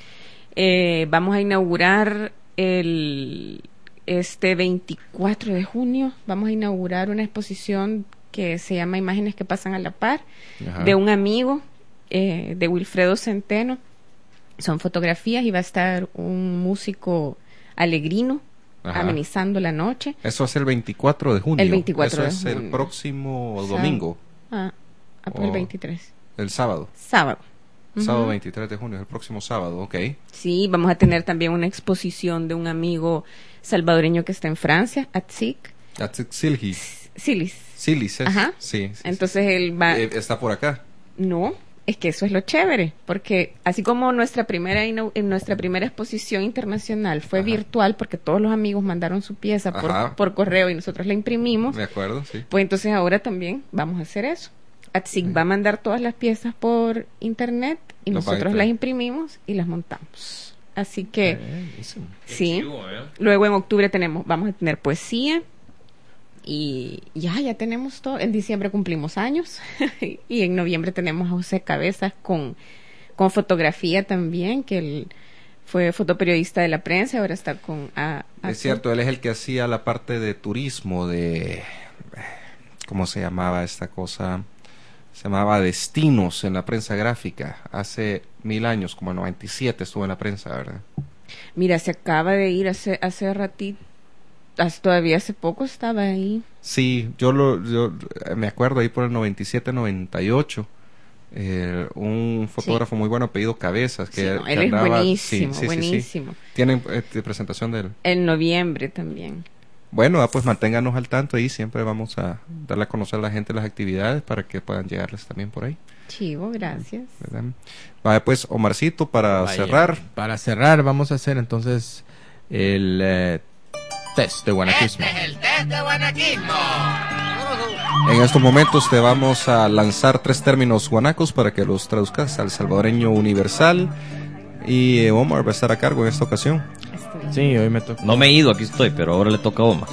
S5: Eh, vamos a inaugurar el este veinticuatro de junio, vamos a inaugurar una exposición que se llama Imágenes que pasan a la par,
S2: Ajá.
S5: de un amigo, eh, de Wilfredo Centeno. Son fotografías y va a estar un músico alegrino
S2: Ajá.
S5: amenizando la noche.
S2: Eso es el veinticuatro de junio.
S5: El veinticuatro
S2: Eso
S5: de
S2: es el
S5: junio.
S2: próximo
S5: Sábado.
S2: domingo.
S5: Ah, ah, pues el
S2: Oh.
S5: veintitrés.
S2: El sábado.
S5: Sábado.
S2: Sábado
S5: Ujú.
S2: veintitrés de junio. Es el próximo sábado. Ok.
S5: Sí, vamos a tener también una exposición de un amigo salvadoreño que está en Francia, Atzik.
S2: Atzik Silhis.
S5: Silis.
S2: Silis es.
S5: Ajá.
S2: Sí. sí,
S5: Entonces él va...
S2: sí. Eh, está por acá.
S5: No, es que eso es lo chévere, porque así como nuestra primera inau- en nuestra primera exposición internacional fue
S2: Ajá.
S5: virtual, porque todos los amigos mandaron su pieza por,
S2: Ajá.
S5: por correo y nosotros la imprimimos,
S2: Me acuerdo, sí.
S5: pues entonces ahora también vamos a hacer eso. Atzik va a mandar todas las piezas por internet y
S2: Los va a
S5: nosotros
S2: imprimir.
S5: las imprimimos y las montamos. Así que
S3: Buenísimo.
S5: sí.
S4: chivo, ¿eh?
S5: Luego en octubre tenemos, vamos a tener poesía y ya, ya tenemos todo. En diciembre cumplimos años y en noviembre tenemos a José Cabezas con, con fotografía también, que él fue fotoperiodista de la prensa, ahora está con... A, a-
S2: Es cierto, él es el que hacía la parte de turismo, de... ¿Cómo se llamaba esta cosa? se llamaba Destinos en la prensa gráfica, hace mil años, como el noventa y siete estuvo en la prensa, ¿verdad?
S5: Mira, se acaba de ir hace, hace ratito, hace- todavía hace poco estaba ahí.
S2: Sí, yo lo yo eh, me acuerdo ahí por el noventa y siete, noventa y ocho, eh, un fotógrafo muy bueno apellido Cabezas, que,
S5: Sí, no,
S2: que
S5: él es
S2: andaba-
S5: buenísimo,
S2: sí, sí, sí, sí.
S5: buenísimo.
S2: Tienen eh, presentación de él.
S5: En noviembre también.
S2: Bueno, ah, pues manténganos al tanto ahí, siempre vamos a darle a conocer a la gente las actividades para que puedan llegarles también por ahí,
S5: Chivo, gracias.
S2: ¿verdad? Vaya, pues, Omarcito, para
S3: Vaya,
S2: cerrar.
S3: Para cerrar, vamos a hacer entonces el eh, test de guanaquismo.
S2: En estos momentos te vamos a lanzar tres términos guanacos para que los traduzcas al salvadoreño universal. Y eh, Omar va a estar a cargo en esta ocasión.
S5: Este,
S3: Sí, hoy me toca.
S4: No me he ido, aquí estoy, pero ahora le toca a Oma.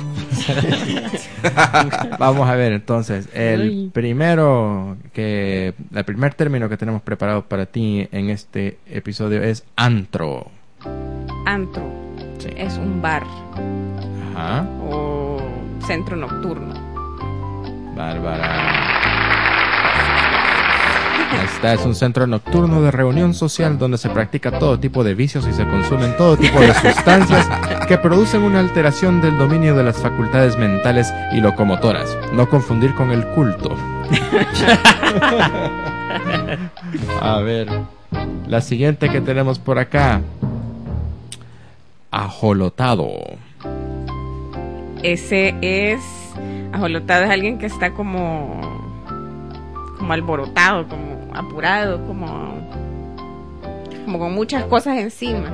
S3: Vamos a ver entonces, el
S5: Uy.
S3: primero que, el primer término que tenemos preparado para ti en este episodio es antro.
S5: Antro
S3: Sí.
S5: es un bar
S3: Ajá.
S5: o centro nocturno.
S3: Bárbara. Esta es un centro nocturno de reunión social donde se practica todo tipo de vicios y se consumen todo tipo de sustancias que producen una alteración del dominio de las facultades mentales y locomotoras. No confundir con el culto. A ver, la siguiente que tenemos por acá. Ajolotado.
S5: Ese es ajolotado, es alguien que está como como alborotado, como apurado, como como con muchas cosas encima.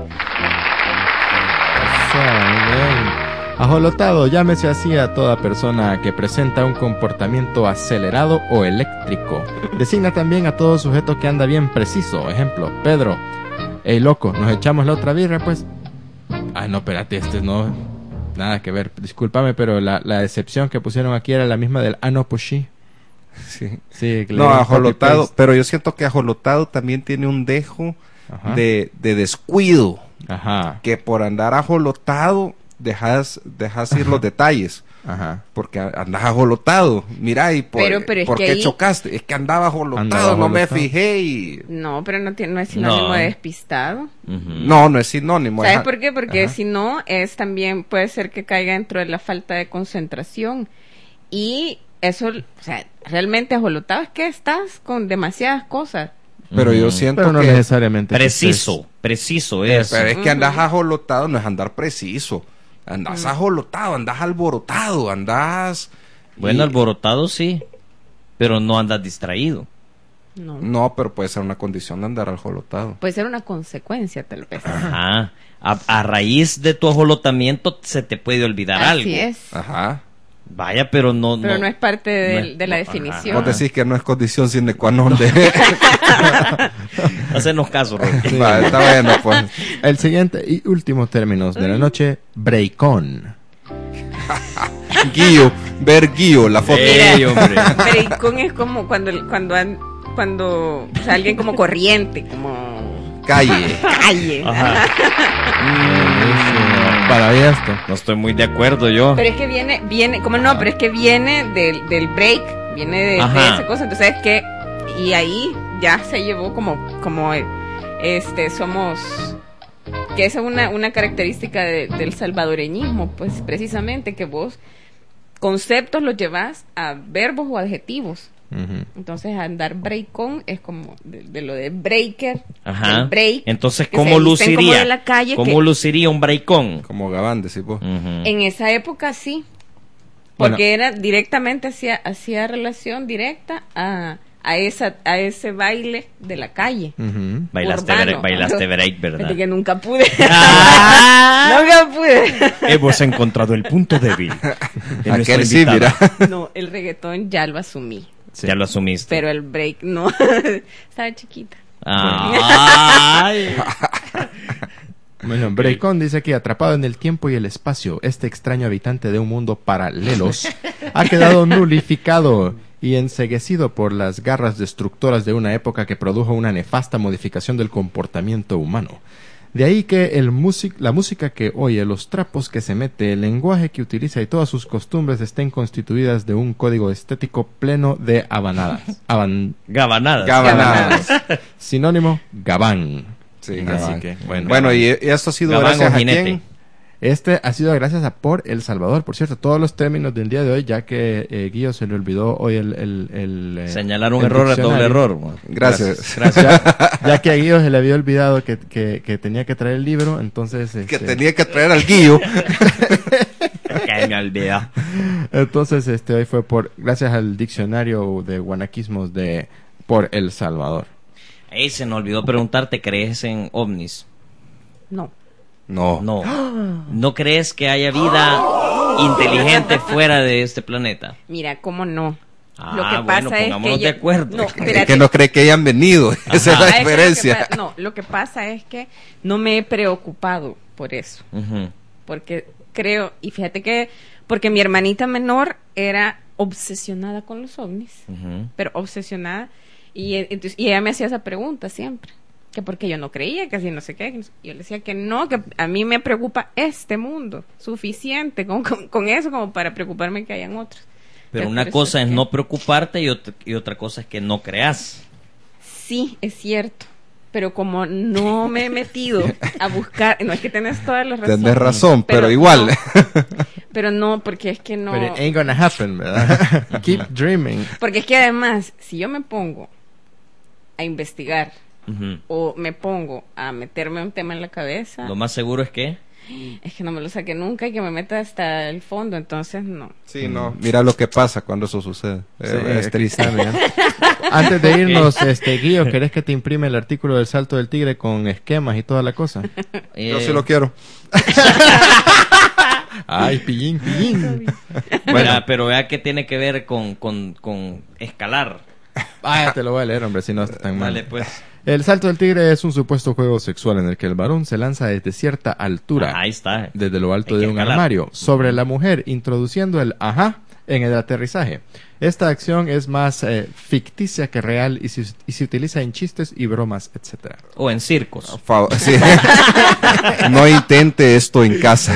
S3: Eso, muy bien. Ajolotado, llámese así a toda persona que presenta un comportamiento acelerado o eléctrico. Designa también a todo sujeto que anda bien preciso. Ejemplo, Pedro. Ey, loco, ¿nos echamos la otra birra, pues? Ah, no, espérate, este no... Nada que ver. Discúlpame, pero la, la excepción que pusieron aquí era la misma del ah, no, pues sí.
S2: Sí.
S3: Sí, que le
S2: No,
S3: dieron
S2: ajolotado,
S3: copy-paste.
S2: pero yo siento que ajolotado también tiene un dejo
S3: Ajá.
S2: de, de descuido,
S3: Ajá,
S2: que por andar ajolotado dejas, dejas ir los detalles,
S3: ajá.
S2: porque a- andas ajolotado, mira, y por,
S5: Pero- pero es
S2: ¿por
S5: que
S2: qué
S5: ahí-
S2: chocaste? Es que andaba ajolotado,
S3: Andaba
S2: no me
S3: ajolotado.
S2: fijé y...
S5: No, pero no tiene no es sinónimo
S4: No.
S5: de despistado.
S4: Ujú.
S2: No, no es sinónimo.
S5: ¿Sabes
S2: es-
S5: por qué? Porque
S2: Ajá.
S5: si no, es también puede ser que caiga dentro de la falta de concentración. Y eso, o sea, realmente ajolotado es que estás con demasiadas cosas.
S2: Pero yo
S4: Ujú.
S2: siento
S3: Pero no
S2: que...
S3: necesariamente.
S4: Preciso, preciso es.
S2: Pero es que andas ajolotado, no es andar preciso. Andas ajolotado, andas alborotado, andas...
S4: Bueno,
S2: y-
S4: alborotado sí, pero no andas distraído.
S5: No.
S2: No, pero puede ser una condición de andar ajolotado.
S5: Puede ser una consecuencia, tal vez.
S4: Ajá. A, a raíz de tu ajolotamiento se te puede olvidar algo.
S5: Así es.
S2: Ajá.
S4: Vaya, pero no.
S5: Pero no es parte de,
S4: no es-
S5: de la
S4: no,
S5: definición.
S2: Vos decís que no es condición sine qua non de...
S4: Hacernos caso, Roque.
S2: Va, está bueno, pues.
S3: El siguiente y último términos de la noche, breakón.
S2: Guío, ver Guío, la foto.
S4: Ey, hombre.
S5: Breakón es como cuando cuando han- cuando o sea, alguien como corriente, como
S2: Calle.
S5: calle.
S4: Ajá.
S3: Buenísimo. Para esto.
S4: No estoy muy de acuerdo yo.
S5: Pero es que viene, viene, como no, pero es que viene del, del break, viene de, de
S4: Ajá.
S5: esa cosa, entonces es que, y ahí ya se llevó como, como, eh, este, somos, que esa es una, una característica de- del salvadoreñismo, pues precisamente que vos conceptos los llevas a verbos o adjetivos.
S3: Ujú.
S5: Entonces andar breakón es como de, de lo de breaker,
S4: Ajá.
S5: del break.
S4: Entonces,
S5: que
S4: ¿cómo
S5: se dicen como
S4: luciría?
S5: de la calle
S4: ¿Cómo
S5: que-
S4: luciría un breakón?
S2: Como Gabán, decís vos.
S4: Ujú.
S5: En esa época sí,
S3: Bueno.
S5: porque era directamente hacía hacía relación directa a, a esa a ese baile de la calle.
S3: Ujú.
S4: Bailaste,
S5: urbano.
S4: break, bailaste break, ¿verdad?
S5: Fíjate que nunca pude.
S4: Ah.
S5: nunca pude.
S4: Hemos encontrado el punto débil. de nuestra
S2: Aquel sí,
S4: invitada.
S2: mira.
S5: No, el reggaetón ya lo asumí,
S3: Sí.
S4: Ya lo asumiste.
S5: pero el break no. Estaba chiquita.
S4: Ay.
S3: Bueno, Breakon dice aquí, atrapado en el tiempo y el espacio, este extraño habitante de un mundo paralelos ha quedado nulificado y enceguecido por las garras destructoras de una época que produjo una nefasta modificación del comportamiento humano. De ahí que el music, la música que oye, los trapos que se mete, el lenguaje que utiliza y todas sus costumbres estén constituidas de un código estético pleno de habanadas. Aban,
S4: Gabanadas.
S2: Gabanadas.
S3: sinónimo, gabán.
S2: Sí,
S3: Así
S2: Gabán.
S3: que, bueno.
S2: Bueno, y, y esto ha sido
S4: Gabán
S2: gracias
S4: o
S2: a
S4: jinete.
S2: quién.
S3: Este ha sido gracias a Por El Salvador. Por cierto, todos los términos del día de hoy, ya que eh, Guillo se le olvidó hoy el... el, el eh,
S4: Señalar un
S3: el
S4: error es doble
S3: diccionario.
S4: error. bueno.
S2: Gracias.
S3: Ya, ya que a Guillo se le había olvidado que, que, que tenía que traer el libro, entonces...
S2: Que
S3: este,
S2: tenía que traer al Guillo.
S4: Que me olvidó.
S3: Entonces, este, hoy fue por gracias al diccionario de guanaquismos de Por El Salvador.
S4: Ey, se nos olvidó preguntarte, ¿crees en ovnis?
S5: No.
S2: No.
S4: No. ¿No crees que haya vida inteligente fuera de este planeta?
S5: Mira, cómo no.
S4: Ah,
S5: lo que
S4: bueno,
S5: pasa es
S4: pongámonos
S5: que
S4: de
S5: yo-
S4: acuerdo.
S5: No,
S2: Es
S5: espérate.
S2: que no cree que hayan venido. Esa es
S5: Ah,
S2: la
S5: es que lo que
S2: diferencia.
S5: pa- no, lo que pasa es que no me he preocupado por eso.
S4: Ujú.
S5: Porque creo, y fíjate que, porque mi hermanita menor era obsesionada con los ovnis,
S4: Ujú.
S5: pero obsesionada, y, eh, entonces, y ella me hacía esa pregunta siempre, que porque yo no creía, que así no sé qué, que no sé- y yo le decía que no, que a mí me preocupa este mundo, suficiente con, con, con eso como para preocuparme que hayan otros.
S4: Pero
S5: Entonces,
S4: una
S5: por eso
S4: cosa es
S5: que-
S4: no preocuparte y, ot- y otra cosa es que no creas.
S5: Sí, es cierto. Pero como no me he metido a buscar, no es que tenés todas las razones.
S2: Tienes razón, pero,
S5: Pero
S2: igual.
S5: no. Pero no, porque es que no.
S3: Pero it ain't gonna happen, ¿verdad? Keep dreaming.
S5: Porque es que además, si yo me pongo a investigar
S4: Ujú.
S5: o me pongo a meterme un tema en la cabeza,
S4: Lo más seguro es que...
S5: es que no me lo saque nunca y que me meta hasta el fondo, entonces no.
S2: Sí, no. Mira lo que pasa cuando eso sucede.
S3: Sí,
S2: Eh, es
S3: aquí
S2: triste.
S3: está, mira. Antes de irnos, este Guillo, ¿querés que te imprime el artículo del salto del tigre con esquemas y toda la cosa?
S4: eh,
S2: Yo sí lo quiero.
S3: Ay, pillín, pillín.
S4: Bueno, pero vea que tiene que ver con, con, con escalar.
S3: Ah, te lo voy a leer, hombre, si no está tan mal.
S4: Vale, pues.
S3: El salto del tigre es un supuesto juego sexual en el que el varón se lanza desde cierta altura,
S4: Ah, ahí está.
S3: desde lo alto
S4: Hay
S3: de
S4: que
S3: un
S4: escalar.
S3: armario, sobre la mujer, introduciendo el ajá en el aterrizaje. Esta acción es más eh, ficticia que real y se, y se utiliza en chistes y bromas, etcétera.
S4: O en circos.
S2: Fa- sí. No intente esto en casa.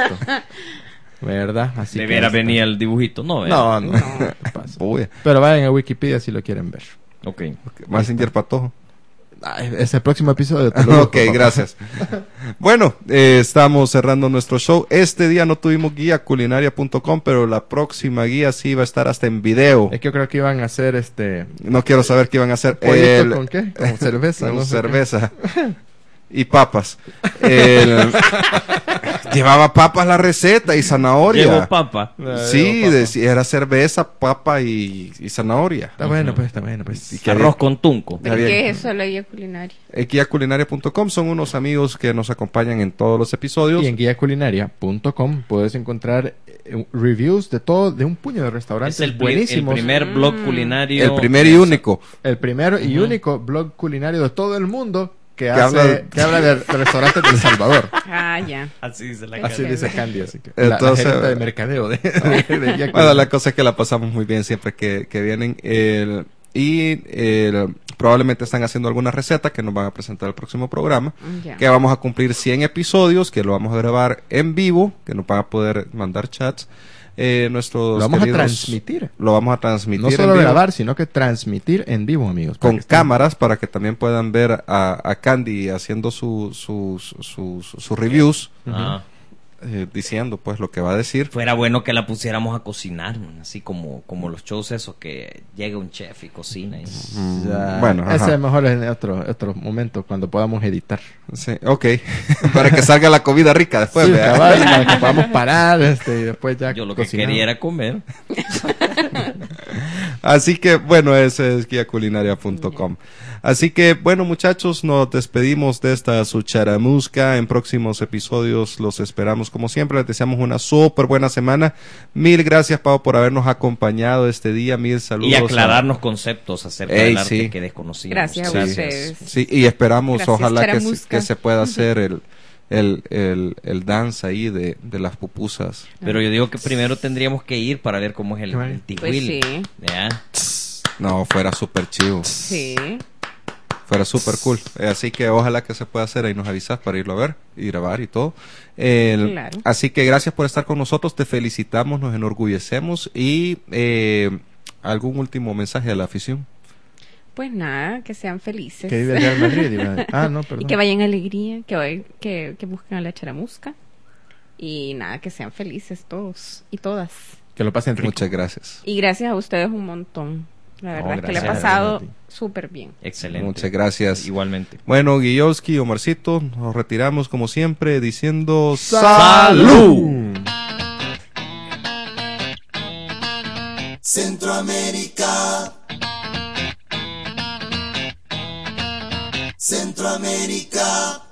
S3: ¿Verdad? Así
S4: Debiera
S3: está.
S4: venir el dibujito. No, ¿verdad?
S3: No, no, ¿qué pasa?
S2: Uy,
S3: Pero vayan a Wikipedia si lo quieren ver.
S4: Ok.
S2: Messenger Patojo.
S3: Ay, es el próximo episodio. te lo digo,
S2: Ok,
S3: por favor.
S2: gracias. Bueno, eh, estamos cerrando nuestro show. Este día no tuvimos guía culinaria punto com, pero la próxima guía sí va a estar hasta en video.
S3: Es que yo creo que iban a hacer este...
S2: No quiero saber qué iban a hacer.
S3: ¿Pollito
S2: El-
S3: con qué? Con cerveza.
S2: con
S3: no sé
S2: cerveza y papas. El- Llevaba papas la receta y zanahoria.
S4: Llevo papa.
S3: qué. Eh,
S2: Sí,
S3: llevo papa.
S2: decía, era cerveza, papa y, y zanahoria.
S3: Está bueno, pues, está bueno, pues.
S2: Y que
S4: Arroz con tunco.
S5: ¿Pero
S2: Está bien.
S5: qué es eso, la guía culinaria?
S2: Eh, guía culinaria punto com son unos amigos que nos acompañan en todos los episodios.
S3: Y en guía culinaria punto com puedes encontrar eh, reviews de todo, de un puño de restaurantes
S4: Es el, pri- el
S3: buenísimos.
S4: primer blog culinario.
S2: El primer y único.
S3: El primero y
S4: Ujú.
S3: único blog culinario de todo el mundo que,
S2: Que
S3: hace,
S2: habla-
S3: que habla de, de restaurantes de El Salvador.
S5: Ah, ya.
S4: Así dice la
S3: Así
S5: Ok.
S3: dice Candy. Así que, la-
S2: Entonces,
S3: la, gerente de mercadeo de, de- de Guía
S2: Bueno,
S3: Culinaria.
S2: la cosa es que la pasamos muy bien siempre que, que vienen. El- y el- probablemente están haciendo alguna receta que nos van a presentar el próximo programa.
S5: Ya.
S2: Que vamos a cumplir cien episodios, que lo vamos a grabar en vivo, que nos van a poder mandar chats. Eh, nuestros
S3: Lo vamos a
S2: queridos-
S3: transmitir.
S2: Lo vamos a transmitir.
S3: No
S2: en
S3: solo
S2: vivo.
S3: grabar, sino que transmitir en vivo, amigos. para
S2: Con
S3: que estén-
S2: cámaras para que también puedan ver a, a Candy haciendo sus sus sus sus reviews,
S4: Ah.
S2: eh, diciendo pues lo que va a decir.
S4: Fuera bueno que la pusiéramos a cocinar, man, así como, como los shows esos que llega un chef y cocina. Y...
S2: Mm,
S3: Ya,
S2: bueno, ajá.
S3: ese es mejor en otro, otro momento, cuando podamos editar.
S2: Sí, ok. Para que salga la comida rica después.
S3: Sí,
S2: ¿verdad?
S3: cabal, para que podamos parar este, y después ya
S4: Yo lo que
S3: cocinamos.
S4: quería era comer.
S2: Así que bueno, ese es guía culinaria punto com. Así que bueno, muchachos, nos despedimos de esta su charamusca. En próximos episodios los esperamos como siempre. Les deseamos una súper buena semana. Mil gracias, Pau, por habernos acompañado este día. Mil saludos.
S4: Y
S2: a-
S4: aclararnos conceptos acerca
S2: Ey,
S4: del arte
S2: sí.
S4: que desconocíamos.
S5: Gracias a
S2: Sí.
S5: ustedes.
S2: Sí, y esperamos
S5: Gracias,
S2: ojalá que se,
S5: charamusca.
S2: que se pueda hacer el el el, el dance ahí de, de las pupusas.
S4: Pero yo digo que primero tendríamos que ir para ver cómo es el, el
S5: Pues
S4: tijuil.
S5: sí.
S4: ¿Ya?
S2: No, fuera súper chivo.
S5: Sí.
S2: Fuera súper cool. Eh, así que ojalá que se pueda hacer, ahí nos avisas para irlo a ver y grabar y todo. El-
S5: Claro.
S2: Así que gracias por estar con nosotros, te felicitamos, nos enorgullecemos y eh, algún último mensaje a la afición.
S5: Pues nada, que sean felices.
S3: Que vive el Real Madrid. iba- Ah, no, perdón.
S5: Y que vayan alegría, que, vay- que, que busquen a la charamusca. Y nada, que sean felices todos y todas.
S3: Que lo pasen rico.
S2: Muchas gracias.
S5: Y gracias a ustedes un montón. La verdad es que le he
S3: gracias.
S5: pasado
S3: Gracias a ti.
S5: súper bien.
S4: Excelente.
S2: Muchas gracias.
S4: Igualmente.
S2: Bueno, Guillowski, Omarcito, nos retiramos como siempre diciendo
S3: ¡Salud!
S1: Centroamérica. Centroamérica.